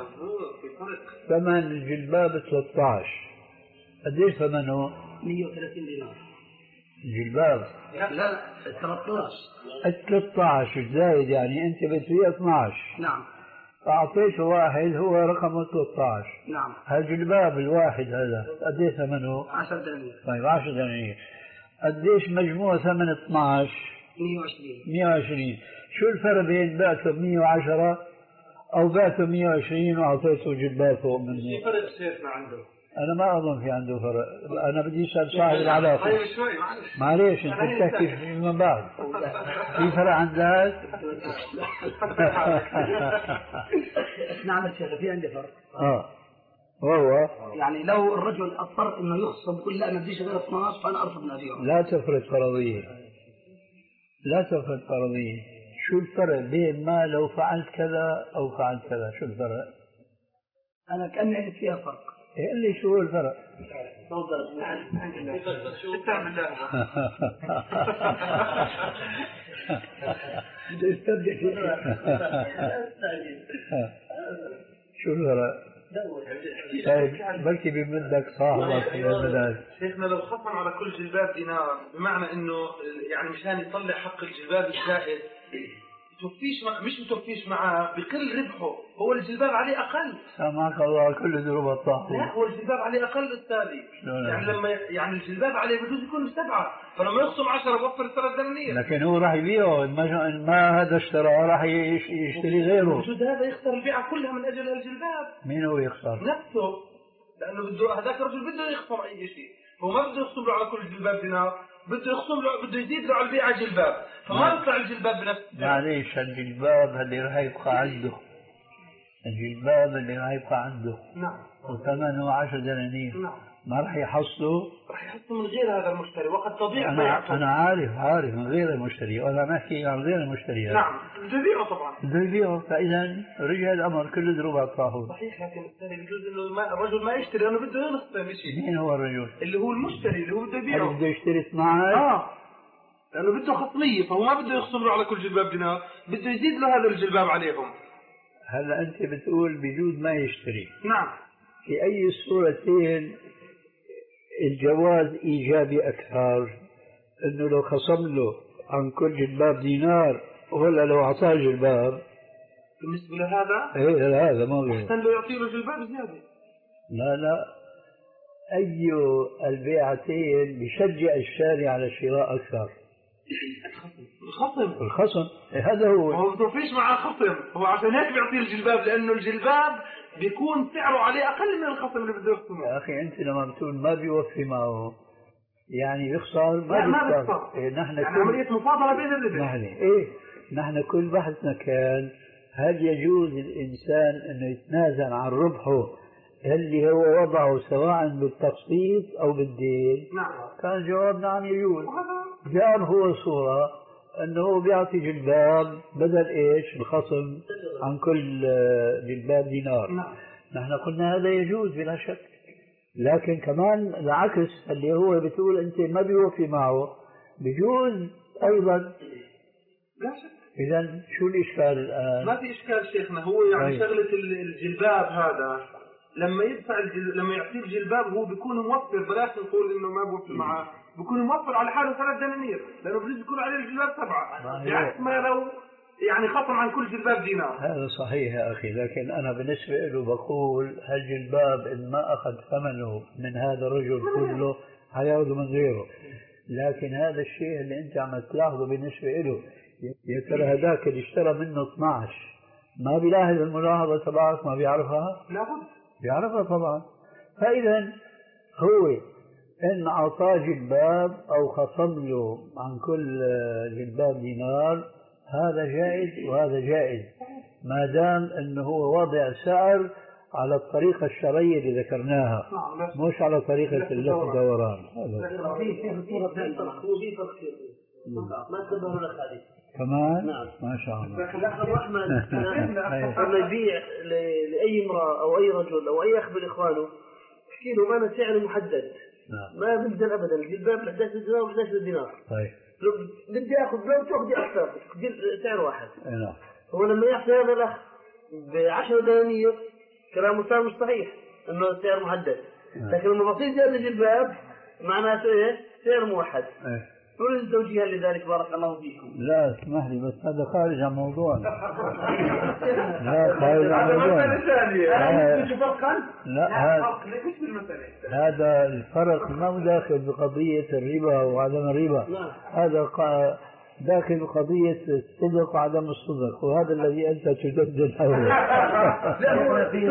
ثمن الجلباب ثلاثة عشر، قديش ثمنه؟ مية وثلاثين دينار. الجلباب؟ لا ثلاثة عشر. ثلاثة عشر زايد، يعني أنت بتبيع اثناشر. نعم. فأعطيته واحد هو رقمه ثلاثة عشر. نعم. هالجلباب الواحد هذا قديش ثمنه؟ عشرة دنانير. طيب عشرة دنانير. قديش مجموع ثمن اثناشر؟ مية وعشرين. مية وعشرين. شو الفرق بين بعته ب مية وعشرة أو بعته مية وعشرين وأعطيته جلباب فوق منه؟ في فرق شيخنا عنده. أنا ما أظن في عنده فرق، أنا بدي أسأل صاحب العلاقة. طيب شوي معلش. معليش أنت بتحكي فيما بعد. في فرق عندك؟ نعم يا شيخ في عندي فرق. آه. وهو يعني لو الرجل اضطر انه يخصم بيقول لا ما بديش غير اثناشر فانا ارفض ان ابيعه. لا تفرض فرضية، لا تفرض فرضية. شو الفرق بين ما لو فعلت كذا أو فعلت كذا؟ شو الفرق؟ انا كأني عرفت فيها فرق. قل لي شو هو الفرق؟ تفضل. شو بتعمل له؟ بدي استبدع فيها. شو الفرق؟ طيب بلكي بمدك صاحبك في البلاد. شيخنا لو خصم على كل جلباب دينار، بمعنى انه يعني مشان يطلع حق الجلباب الزائد توفيش مع... مش متوفيش معاه بقل ربحه، هو الجلباب عليه اقل. سامحك الله كل ذنوب الطاحون. لا هو الجلباب عليه اقل التالي، يعني لما يعني الجلباب عليه بجوز يكون بسبعه، فلما يخصم عشرة بوفر ثلاث دنانير. لكن هو راح يبيعه، ما, ما هذا اشتراه راح يشتري غيره. بجوز هذا يخسر البيعه كلها من اجل الجلباب. مين هو يخسر؟ نفسه، لانه بده هذاك الرجل بده يخصم اي شيء، هو ما بده يخصم له على كل جلباب دينار، بده يخصم له بده يزيد له على البيعه جلباب، فما يطلع الجلباب بنفسه. معليش الجلباب اللي راح يبقى عنده، الجلباب اللي راح يبقى عنده نعم وثمنه عشر دنانير. نعم. ما راح يحصله؟ راح يحصله من غير هذا المشتري، وقد تضيع أنا, بيعته. أنا عارف عارف من غير المشتري، وأنا نحكي عن غير المشتري. نعم بده يبيعه طبعا. بده يبيعه، فإذا رجع الأمر كله ضروب على الطاحون. صحيح، لكن الثاني بجوز انه ما الرجل ما يشتري لانه بده يخصم شيء. مين هو الرجل؟ اللي هو المشتري اللي هو بده يبيعه. بده يشتري اثناشر. اه لانه بده خصميه، فهو ما بده يخصم له على كل جلباب دينار، بده يزيد له هذا الجلباب عليهم. هلا أنت بتقول بجوز ما يشتري. نعم. في أي صورتين الجواز إيجابي أكثر؟ إنه لو خصم له عن كل جلباب دينار ولا لو أعطاه جلباب؟ بالنسبة لهذا؟ إيه هذا ما غير. أحسن له يعطي له جلباب زيادة. لا لا، أي البيعتين بيشجع الشاري على الشراء أكثر؟ الخصم. الخصم، إيه هذا هو. هو بده فيش معاه خصم، هو عشان هيك بيعطيه الجلباب، لأنه الجلباب بيكون سعره عليه أقل من الخصم اللي بده يخصمه. يا أخي أنت لما بتقول ما بيوفي معه، يعني بيخسر لا ما بيخسر. بيخسر. إيه نحن يعني كل عملية مفاضلة بين الربح. نحن إيه نحن كل بحثنا كان هل يجوز الإنسان أنه يتنازل عن ربحه اللي هو وضعه سواء بالتقسيط أو بالدين؟ نعم. كان جوابنا نعم يجوز. جاب هو صورة أنه هو بيعطي جلباب بدل إيش الخصم عن كل جلباب دينار. نعم. نحن قلنا هذا يجوز بلا شك، لكن كمان العكس اللي هو بتقول أنت ما بيوفي معه بيجوز أيضا. لا شك. إذا شو الإشكال الآن؟ ما في إشكال شيخنا، هو يعني أي. شغلة الجلباب هذا لما يدفع الجل... لما يعطيه الجلباب هو بيكون موفر، بلاش نقول إنه ما بوفر معه، بيكون موفر على حاله ثلاث دنانير لأنه بده يكون عليه الجلباب سبعة، بعكس ما لو يعني خصم عن كل جلباب دينار. هذا صحيح يا أخي، لكن أنا بالنسبة له بقول هالجلباب إن ما أخذ ثمنه من هذا الرجل كله حياخذه من غيره، لكن هذا الشيء اللي أنت عم تلاحظه بالنسبة له يا ترى هذاك اللي اشترى منه اثنعش ما بيلاحظ الملاحظة تبعك؟ ما بيعرفها؟ لابد بيعرفها طبعا. فإذا هو إن أعطاه جلباب أو خصم له عن كل جلباب دينار هذا جائز وهذا جائز، ما دام أنه هو وضع سعر على الطريقة الشرعية اللي ذكرناها، مش على طريقة اللف دوران. هو في فرق ما تنبهوا لك هذه كمان؟ نعم. ما شاء الله. لكن أخ الرحمن لما يبيع لأي امرأة أو أي رجل أو أي أخ من إخوانه يحكي لهم أنا سعر محدد. نعم. ما بنزل أبدا الجلباب ب إحدى عشر دينار و إحدى عشر دينار. طيب. لو بدي آخذ لو تأخذي أكثر سعر واحد. نعم. هو لما يحكي هذا الأخ بعشر دنانير كلامه صار مش صحيح إنه سعر محدد. نعم. لكن لما بصير زيادة الجلباب معناته إيه؟ سعر موحد. إيه. نريد توجيها لذلك بارك الله فيكم. لا اسمح لي بس هذا خارج عن موضوعنا. لا خارج عن موضوعنا. لا هذا هذا الفرق ما هو داخل بقضية الربا وعدم الربا. هذا داخل بقضية الصدق وعدم الصدق، وهذا الذي أنت تجدد حوله. لا في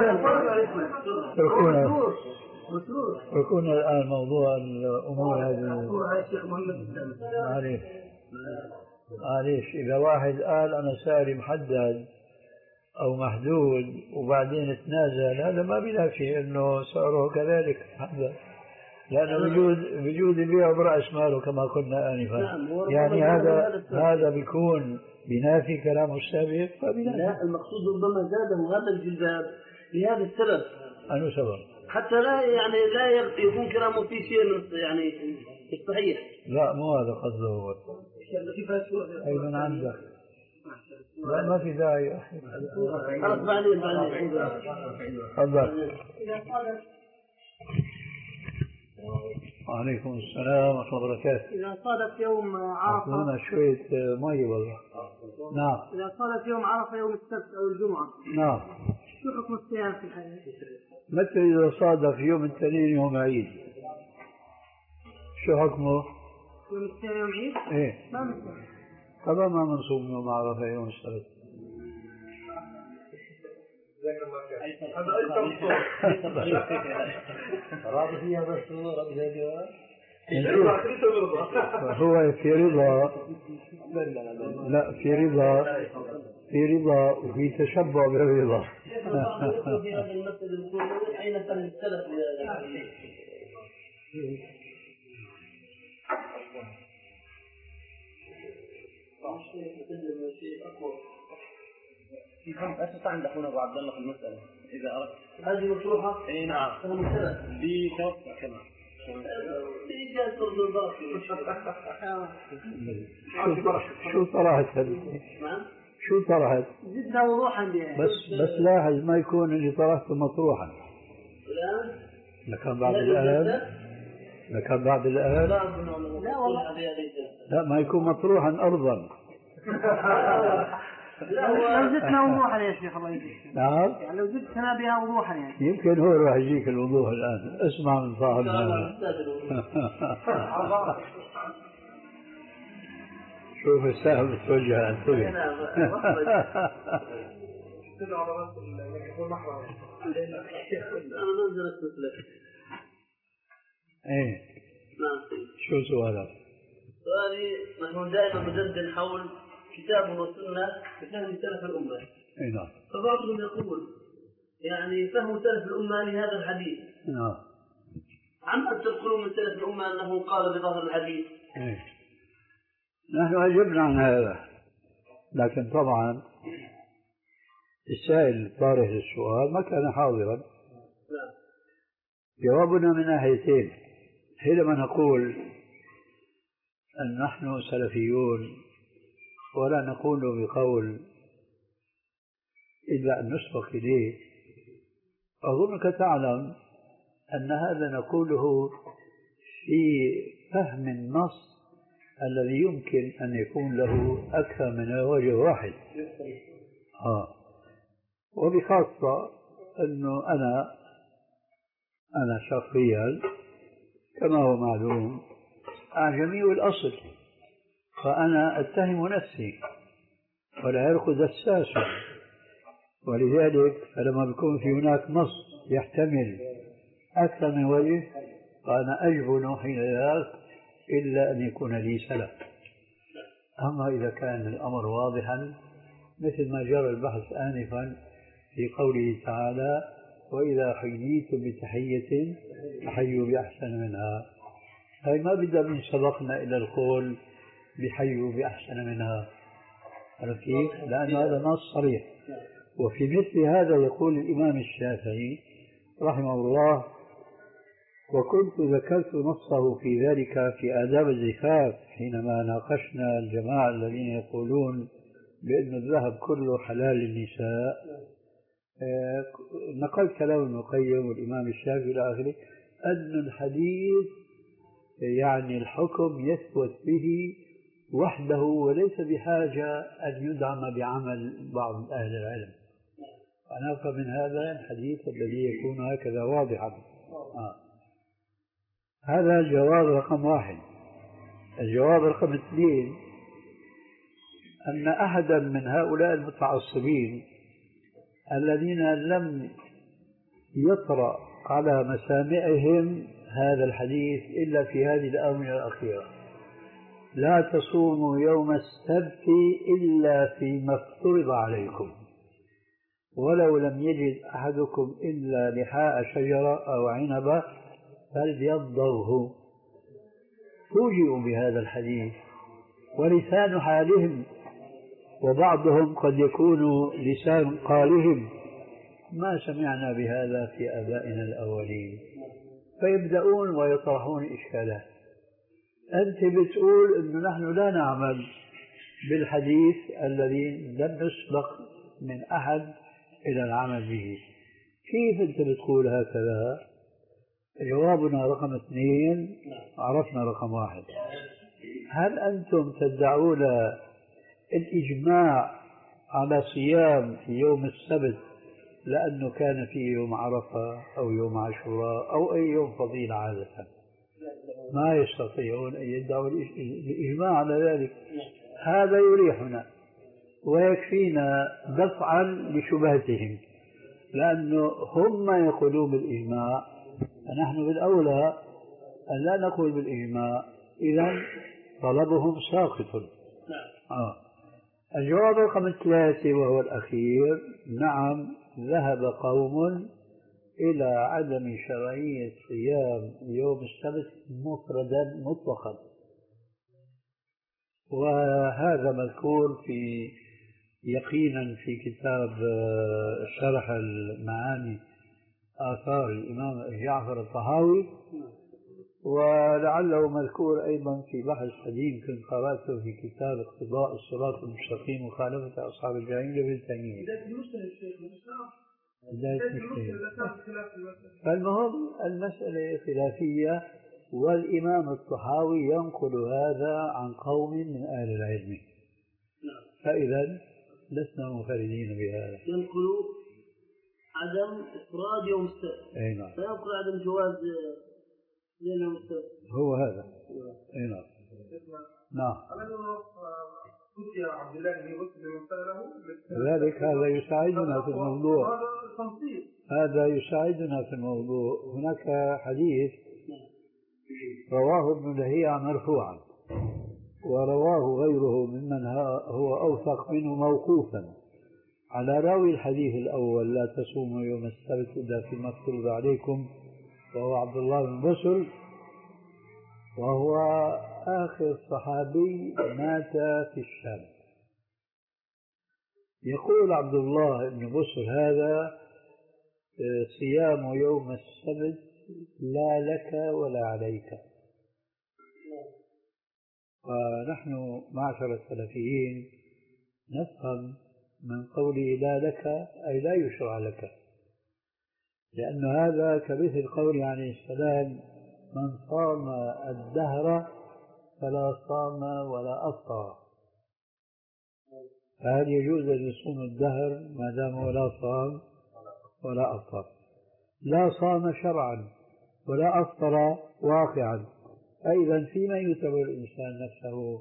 صورة يكون الآن موضوع الأمور هذه. معليش معليش إذا واحد قال أنا سعري محدد أو محدود وبعدين تنازل هذا ما بينافي إنه سعره كذلك محدد، لأنه بجوز بجوز يبيع برأس ماله كما قلنا آنفا. يعني هذا هذا بيكون بينافي كلامه السابق فبينافي. لا المقصود ربما زاده هذا الجلباب لهذا السبب. أنه سبب؟ حتى لا يعني لا يكون كلامه فيه شيء من يعني صحيح. لا مو هذا قصده هو. أيضا عندك. لا ما في داعي. خلاص بعدين بعدين. تفضل. وعليكم السلام ورحمة الله وبركاته. إذا صادف يوم عرفة أعطونا شوية مي والله. نعم. إذا صادف يوم عرفة يوم السبت أو الجمعة. نعم. شو حكم الصيام في الحياة؟ متى إذا صادف يوم الاثنين يوم عيد؟ شو حكمه؟ يوم الثاني يوم عيد؟ إيه. ما مثل. طبعا ما منصوم يوم عرفة يوم السبت. رابط فيها بس رابط هذه هو في رضا. لا في رضا في رضا وفي تشبع بالرضا. في هذا المسجد الكل أين كان السلف في كم أسس عند أخونا أبو عبد الله في المسألة إذا أردت هذه مطروحة؟ إي نعم بتوسع كمان شو طرحت شو طرحت؟ زدنا وضوحا بها. بس بس لاحظ ما يكون اللي طرحته مطروحا. لكان بعد الآن لكان بعد الآن لا والله لا ما يكون مطروحا أرضا. لو زدنا وضوحا يا شيخ الله يجزيك. نعم. يعني لو زدتنا بها وضوحا يعني. يمكن هو راح يجيك الوضوح الآن. اسمع من صاحبنا. شوف السهم التوجه انتبه. أنا نزلت مثلك. إيه نعم. شو سؤالك؟ سؤالي نحن دائما ندندن حول كتاب وسنة بفهم سلف الأمة. اي نعم. فبعضهم يقول يعني فهم سلف الأمة لهذا الحديث. نعم. عما تنقلون من سلف الأمة أنه قال بظاهر الحديث. ايه. نحن أجبنا عن هذا، لكن طبعا السائل طارح للسؤال ما كان حاضرا. نعم. جوابنا من ناحيتين. حينما نقول أن نحن سلفيون ولا نقول بقول إلا أن نسبق إليه، أظنك تعلم أن هذا نقوله في فهم النص الذي يمكن أن يكون له أكثر من وجه واحد. آه. وبخاصة أنه أنا أنا شخصيا كما هو معلوم أعجمي الأصل، فأنا أتهم نفسي والعرق دساس، ولذلك فلما بيكون في هناك نص يحتمل أكثر من وجه فأنا أجبن حين ذاك إلا أن يكون لي سلف. أما إذا كان الأمر واضحا مثل ما جرى البحث آنفا في قوله تعالى وإذا حييتم بتحية فحيوا بأحسن منها، هاي ما بدها من سبقنا إلى القول بحيوا بأحسن منها، كيف؟ لأن هذا نص صريح. وفي مثل هذا يقول الإمام الشافعي رحمه الله وكنت ذكرت نصه في ذلك في آداب الزفاف حينما ناقشنا الجماعة الذين يقولون بأن الذهب كله حلال للنساء. آه نقلت كلام ابن القيم والإمام الشافعي إلى آخره أن الحديث يعني الحكم يثبت به وحده وليس بحاجة أن يدعم بعمل بعض أهل العلم. أنا أفهم من هذا الحديث الذي يكون هكذا واضحا. آه. هذا الجواب رقم واحد. الجواب رقم اثنين أن أحدا من هؤلاء المتعصبين الذين لم يطرأ على مسامعهم هذا الحديث إلا في هذه الآونة الأخيرة لا تصوموا يوم السبت إلا فيما افترض عليكم ولو لم يجد أحدكم إلا لحاء شجرة أو عنبة فليضعه. فوجئوا بهذا الحديث ولسان حالهم وبعضهم قد يكون لسان قالهم ما سمعنا بهذا في آبائنا الأولين، فيبدأون ويطرحون إشكالات. أنت بتقول أنه نحن لا نعمل بالحديث الذي لم يسبق من أحد إلى العمل به، كيف أنت بتقول هكذا؟ جوابنا رقم اثنين عرفنا رقم واحد. هل أنتم تدعون الإجماع على صيام في يوم السبت لأنه كان فيه يوم عرفة أو يوم عاشوراء أو أي يوم فضيل عادة؟ ما يستطيعون أن يدعوا الإجماع على ذلك. هذا يريحنا ويكفينا دفعا لشبهتهم، لأنه هم يقولون بالإجماع فنحن بالأولى أن لا نقول بالإجماع، إذن طلبهم ساقط. آه. الجواب رقم ثلاثة وهو الأخير، نعم ذهب قوم إلى عدم شرعية صيام يوم السبت مفردا مطلقا، وهذا مذكور في يقينا في كتاب شرح المعاني آثار الإمام جعفر الطحاوي، ولعله مذكور أيضا في بحث قديم كنت قرأته في كتاب اقتضاء الصراط المستقيم وخالفة أصحاب الجحيم لابن تيمية. فالمهم المسألة خلافية، والإمام الطحاوي ينقل هذا عن قوم من أهل العلم، فإذا لسنا منفردين بهذا. ينقل عدم إفراد يوم السبت، أي نعم، فينقل عدم جواز يوم السبت، هو هذا. أي نعم. نعم. لذلك هذا يساعدنا في الموضوع، هذا يساعدنا في الموضوع. هناك حديث رواه ابن لهيعة مرفوعا، ورواه غيره ممن هو أوثق منه موقوفا على راوي الحديث الأول: لا تصوموا يوم السبت إلا فيما افترض عليكم، وهو عبد الله بن بسر، وهو آخر صحابي مات في الشام. يقول عبد الله بن بسر هذا: صيام يوم السبت لا لك ولا عليك. ونحن معشر السلفيين نفهم من قوله لا لك أي لا يشرع لك، لأن هذا كمثل قول عليه السلام: من صام الدهر فلا صام ولا أفطر. فهل يجوز أن يصوم الدهر ما دام ولا صام ولا أفطر؟ لا صام شرعا ولا أفطر واقعا، أيضا فيما يتبع الإنسان نفسه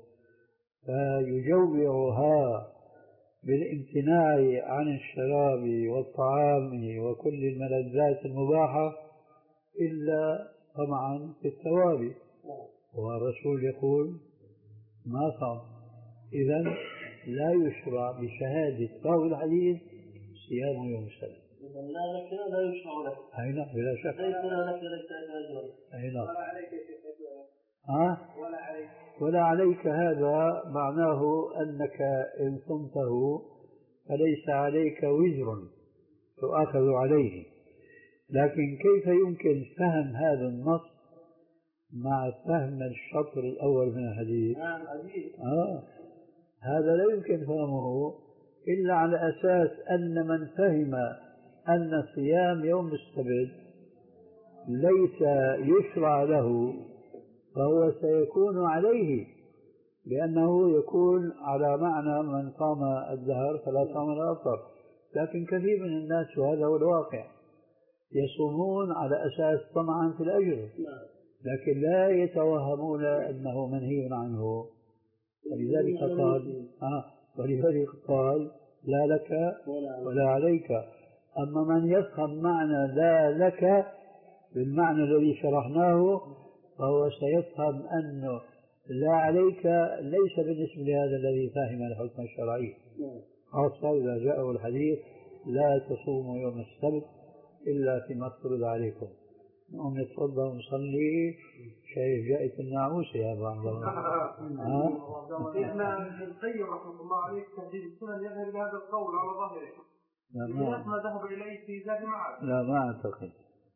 فيجوعها بالامتناع عن الشراب والطعام وكل الملذات المباحة إلا طمعا في الثواب، والرسول يقول: ما صام. إذن لا يشرع بشهادة راوي الحديث صيام يوم السبت. إذن لا لك لا يشرع لك. أي نعم بلا شك. ليس لا لك ليس لك. أي نعم. ولا عليك يا شيخ. ها؟ ولا عليك. ولا عليك هذا معناه أنك إن صمته فليس عليك وزر تؤاخذ عليه، لكن كيف يمكن فهم هذا النص مع فهم الشطر الأول من الحديث؟ آه هذا لا يمكن فهمه إلا على أساس أن من فهم أن صيام يوم السبت ليس يشرع له فهو سيكون عليه، لأنه يكون على معنى من صام الدهر فلا صام ولا أفطر. لكن كثير من الناس، وهذا هو الواقع، يصومون على أساس طمعا في الأجر، لكن لا يتوهمون أنه منهي عنه. ولذلك قال آه ولذلك قال: لا لك ولا عليك. أما من يفهم معنى لا لك بالمعنى الذي شرحناه فهو سيفهم أنه لا عليك ليس بالنسبة لهذا الذي فهم الحكم الشرعي، خاصة إذا جاءه الحديث: لا تصوموا يوم السبت إلا فيما افترض عليكم. نقوم نتفضل ونصلي، شايف جاءت النعوسة يا أبو عبد الله. ها؟ شيخنا ابن القيم رحمه الله عليه تهذيب السنن يذهب إلى هذا القول على ظاهره، بخلاف ما ذهب إليه في زاد المعاد. لا ما أعتقد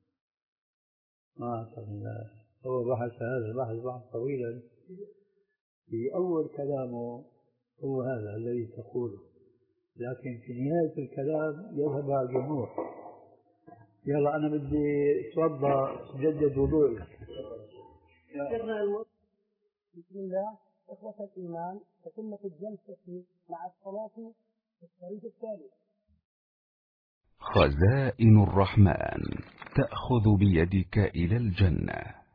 ما أعتقد لا. هو بحث هذا البحث بحث طويلا، في أول كلامه هو هذا الذي تقوله، لكن في نهاية الكلام يذهب على الجمهور. يلا أنا بدي أتوضأ جدد وضوئي. بسم الله. إخوة الإيمان، تتمة الجلسة مع الصلاة في الطريق التالي: خزائن الرحمن تأخذ بيدك إلى الجنة.